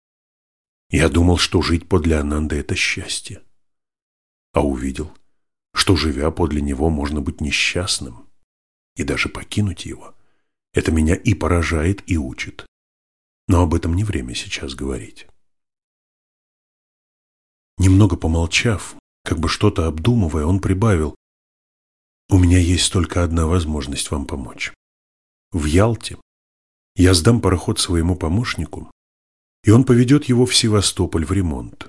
Я думал, что жить подле Ананды – это счастье, а увидел, что, живя подле него, можно быть несчастным и даже покинуть его. Это меня и поражает, и учит. Но об этом не время сейчас говорить. Немного помолчав, как бы что-то обдумывая, он прибавил: «У меня есть только одна возможность вам помочь. В Ялте я сдам пароход своему помощнику, и он поведет его в Севастополь в ремонт.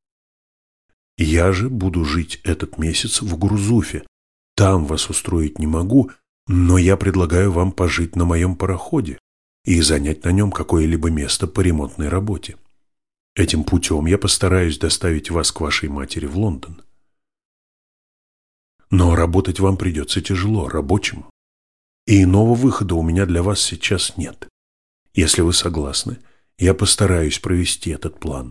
Я же буду жить этот месяц в Гурзуфе. Там вас устроить не могу, но я предлагаю вам пожить на моем пароходе и занять на нем какое-либо место по ремонтной работе. Этим путем я постараюсь доставить вас к вашей матери в Лондон. Но работать вам придется тяжело, рабочим, и иного выхода у меня для вас сейчас нет. Если вы согласны, я постараюсь провести этот план».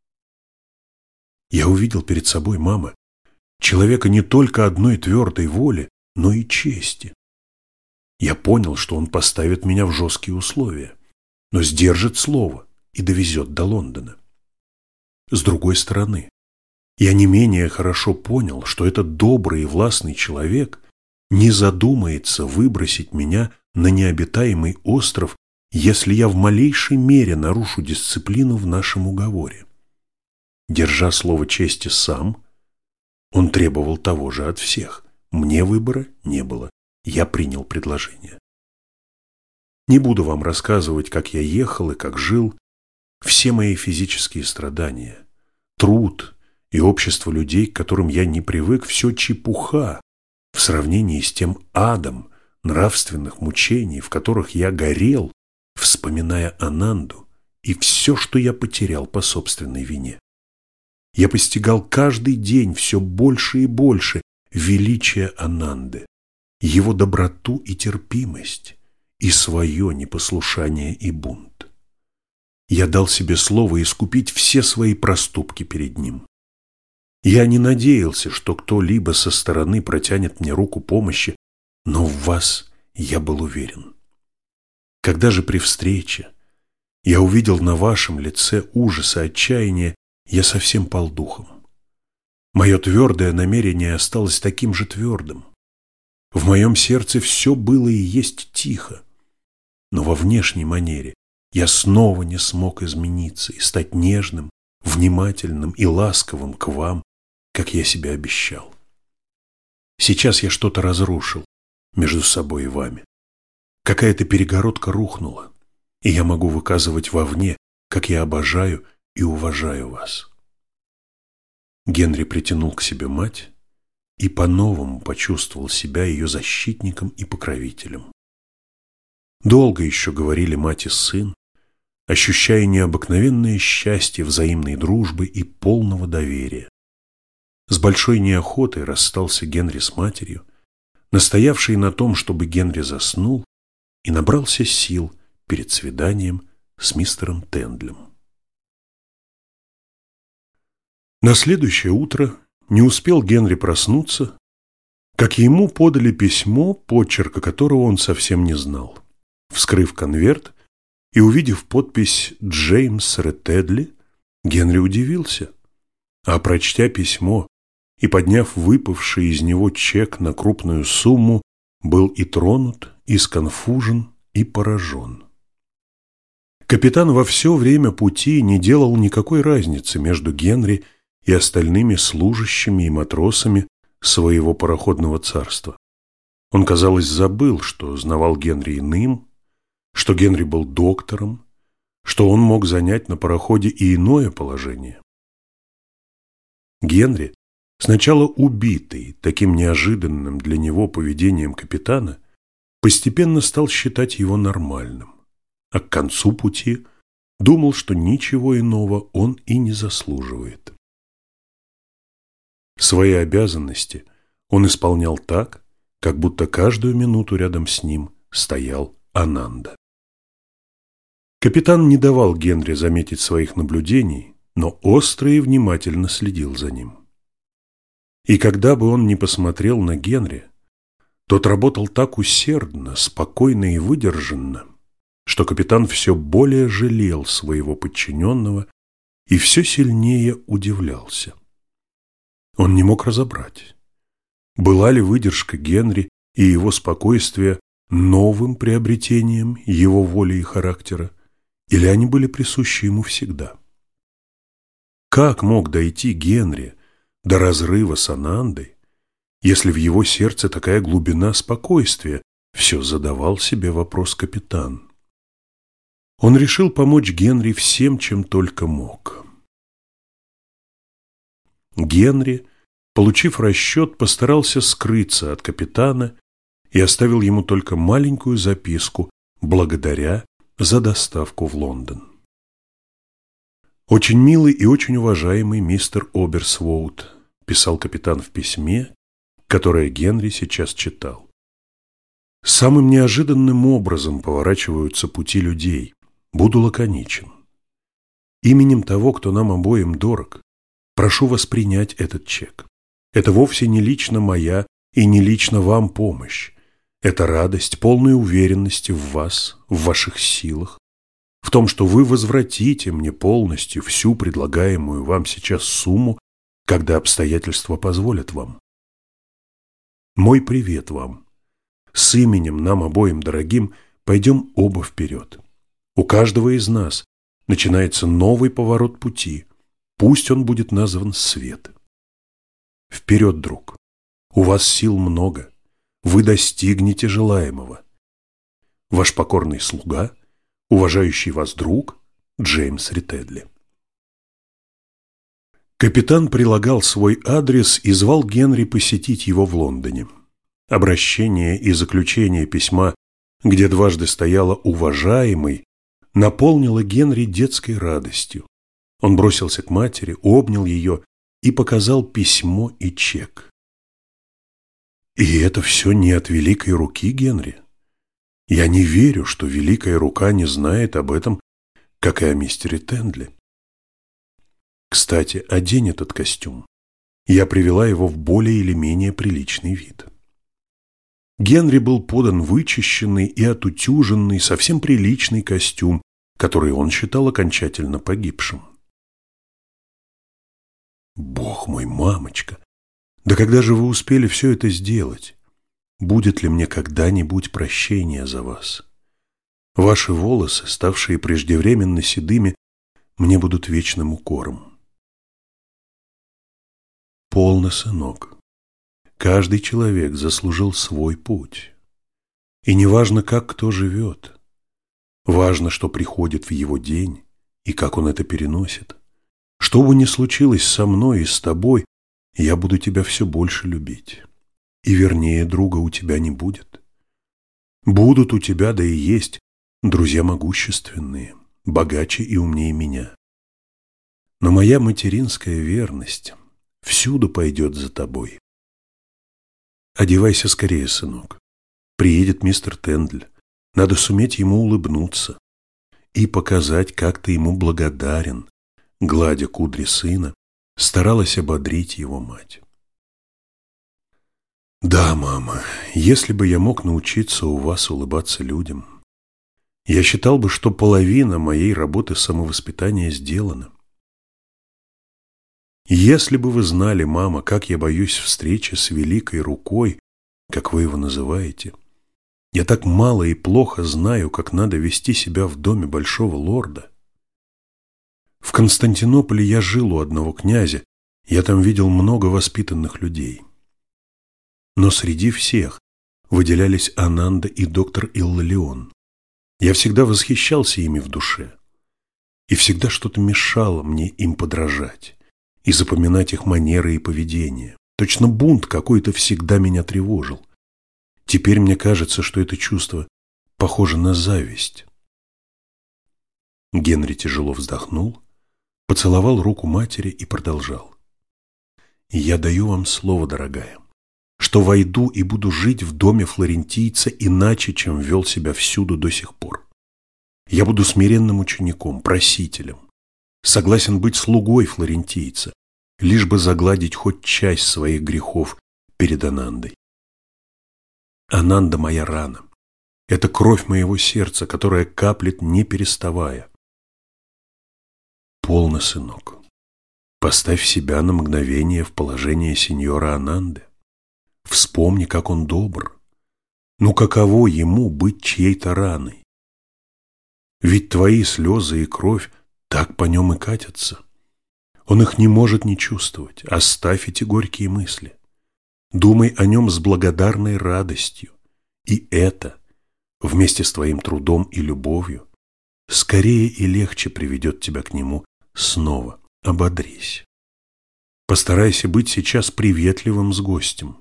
Я увидел перед собой, мама, человека не только одной твердой воли, но и чести. Я понял, что он поставит меня в жесткие условия, но сдержит слово и довезет до Лондона. С другой стороны, я не менее хорошо понял, что этот добрый и властный человек не задумается выбросить меня на необитаемый остров, если я в малейшей мере нарушу дисциплину в нашем уговоре. Держа слово чести сам, он требовал того же от всех. Мне выбора не было. Я принял предложение. Не буду вам рассказывать, как я ехал и как жил. Все мои физические страдания, труд и общество людей, к которым я не привык, все чепуха в сравнении с тем адом нравственных мучений, в которых я горел, вспоминая Ананду и все, что я потерял по собственной вине. Я постигал каждый день все больше и больше величия Ананды, его доброту и терпимость, и свое непослушание и бунт. Я дал себе слово искупить все свои проступки перед ним. Я не надеялся, что кто-либо со стороны протянет мне руку помощи, но в вас я был уверен. Когда же при встрече я увидел на вашем лице ужас и отчаяние, я совсем пал духом. Мое твердое намерение осталось таким же твердым. В моем сердце все было и есть тихо, но во внешней манере я снова не смог измениться и стать нежным, внимательным и ласковым к вам, как я себе обещал. Сейчас я что-то разрушил между собой и вами. Какая-то перегородка рухнула, и я могу выказывать вовне, как я обожаю и уважаю вас. Генри притянул к себе мать и по-новому почувствовал себя ее защитником и покровителем. Долго еще говорили мать и сын, ощущая необыкновенное счастье взаимной дружбы и полного доверия. С большой неохотой расстался Генри с матерью, настоявшей на том, чтобы Генри заснул и набрался сил перед свиданием с мистером Тендлем. На следующее утро не успел Генри проснуться, как ему подали письмо, почерка которого он совсем не знал. Вскрыв конверт и увидев подпись «Джеймс Ретедли», Генри удивился, а, прочтя письмо и подняв выпавший из него чек на крупную сумму, был и тронут, и сконфужен, и поражен. Капитан во все время пути не делал никакой разницы между Генри и остальными служащими и матросами своего пароходного царства. Он, казалось, забыл, что знавал Генри иным, что Генри был доктором, что он мог занять на пароходе и иное положение. Генри, сначала убитый таким неожиданным для него поведением капитана, постепенно стал считать его нормальным, а к концу пути думал, что ничего иного он и не заслуживает. Свои обязанности он исполнял так, как будто каждую минуту рядом с ним стоял Ананда. Капитан не давал Генри заметить своих наблюдений, но остро и внимательно следил за ним. И когда бы он ни посмотрел на Генри, тот работал так усердно, спокойно и выдержанно, что капитан все более жалел своего подчиненного и все сильнее удивлялся. Он не мог разобрать, была ли выдержка Генри и его спокойствие новым приобретением его воли и характера, или они были присущи ему всегда. Как мог дойти Генри до разрыва с Анандой, если в его сердце такая глубина спокойствия, все задавал себе вопрос капитан. Он решил помочь Генри всем, чем только мог. Генри, получив расчет, постарался скрыться от капитана и оставил ему только маленькую записку «Благодаря за доставку в Лондон». «Очень милый и очень уважаемый мистер Оберсвоут», – писал капитан в письме, которое Генри сейчас читал. «Самым неожиданным образом поворачиваются пути людей. Буду лаконичен. Именем того, кто нам обоим дорог, прошу вас принять этот чек. Это вовсе не лично моя и не лично вам помощь. Это радость полной уверенности в вас, в ваших силах, в том, что вы возвратите мне полностью всю предлагаемую вам сейчас сумму, когда обстоятельства позволят вам. Мой привет вам. С именем нам обоим дорогим пойдем оба вперед. У каждого из нас начинается новый поворот пути. Пусть он будет назван свет. Вперед, друг. У вас сил много. Вы достигнете желаемого. Ваш покорный слуга, уважающий вас друг Джеймс Ретедли». Капитан прилагал свой адрес и звал Генри посетить его в Лондоне. Обращение и заключение письма, где дважды стояло «уважаемый», наполнило Генри детской радостью. Он бросился к матери, обнял ее и показал письмо и чек. «И это все не от великой руки, Генри? Я не верю, что великая рука не знает об этом, как и о мистере Тендли. Кстати, одень этот костюм. Я привела его в более или менее приличный вид». Генри был подан вычищенный и отутюженный, совсем приличный костюм, который он считал окончательно погибшим. Бог мой, мамочка, да когда же вы успели все это сделать? Будет ли мне когда-нибудь прощение за вас? Ваши волосы, ставшие преждевременно седыми, мне будут вечным укором. Полно, сынок. Каждый человек заслужил свой путь. И не важно, как кто живет. Важно, что приходит в его день и как он это переносит. Что бы ни случилось со мной и с тобой, я буду тебя все больше любить. И вернее друга у тебя не будет. Будут у тебя, да и есть, друзья могущественные, богаче и умнее меня. Но моя материнская верность всюду пойдет за тобой. Одевайся скорее, сынок. Приедет мистер Тендль. Надо суметь ему улыбнуться и показать, как ты ему благодарен. Гладя кудри сына, старалась ободрить его мать. Да, мама, если бы я мог научиться у вас улыбаться людям, я считал бы, что половина моей работы самовоспитания сделана. Если бы вы знали, мама, как я боюсь встречи с великой рукой, как вы его называете, я так мало и плохо знаю, как надо вести себя в доме большого лорда. В Константинополе я жил у одного князя, я там видел много воспитанных людей. Но среди всех выделялись Ананда и доктор Иллалион. Я всегда восхищался ими в душе, и всегда что-то мешало мне им подражать и запоминать их манеры и поведение. Точно бунт какой-то всегда меня тревожил. Теперь мне кажется, что это чувство похоже на зависть. Генри тяжело вздохнул, поцеловал руку матери и продолжал. «Я даю вам слово, дорогая, что войду и буду жить в доме флорентийца иначе, чем вел себя всюду до сих пор. Я буду смиренным учеником, просителем, согласен быть слугой флорентийца, лишь бы загладить хоть часть своих грехов перед Анандой. Ананда моя рана, это кровь моего сердца, которая каплет не переставая. Полно, сынок, поставь себя на мгновение в положение сеньора Ананды. Вспомни, как он добр. Ну каково ему быть чьей-то раной? Ведь твои слезы и кровь так по нем и катятся. Он их не может не чувствовать. Оставь эти горькие мысли. Думай о нем с благодарной радостью. И это, вместе с твоим трудом и любовью, скорее и легче приведет тебя к нему снова. Ободрись. Постарайся быть сейчас приветливым с гостем.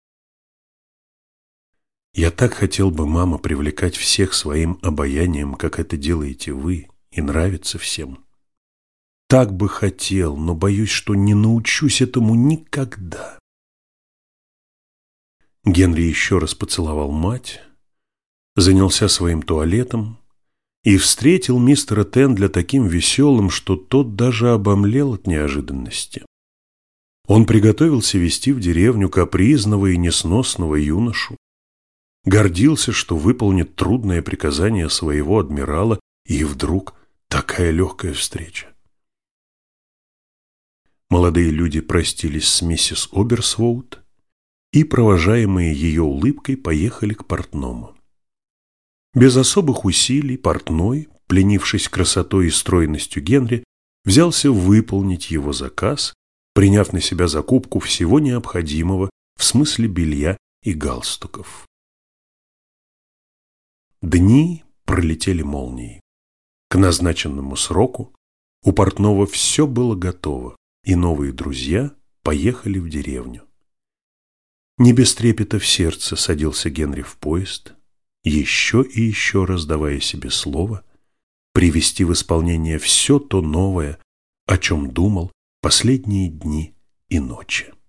Я так хотел бы, мама, привлекать всех своим обаянием, как это делаете вы, и нравится всем. Так бы хотел, но боюсь, что не научусь этому никогда. Генри еще раз поцеловал мать, занялся своим туалетом и встретил мистера Тендля таким веселым, что тот даже обомлел от неожиданности. Он приготовился везти в деревню капризного и несносного юношу, гордился, что выполнит трудное приказание своего адмирала, и вдруг такая легкая встреча. Молодые люди простились с миссис Оберсвоут и, провожаемые ее улыбкой, поехали к портному. Без особых усилий портной, пленившись красотой и стройностью Генри, взялся выполнить его заказ, приняв на себя закупку всего необходимого в смысле белья и галстуков. Дни пролетели молнией. К назначенному сроку у портного все было готово, и новые друзья поехали в деревню. Не без трепета в сердце садился Генри в поезд, еще и еще раз давая себе слово привести в исполнение все то новое, о чем думал последние дни и ночи.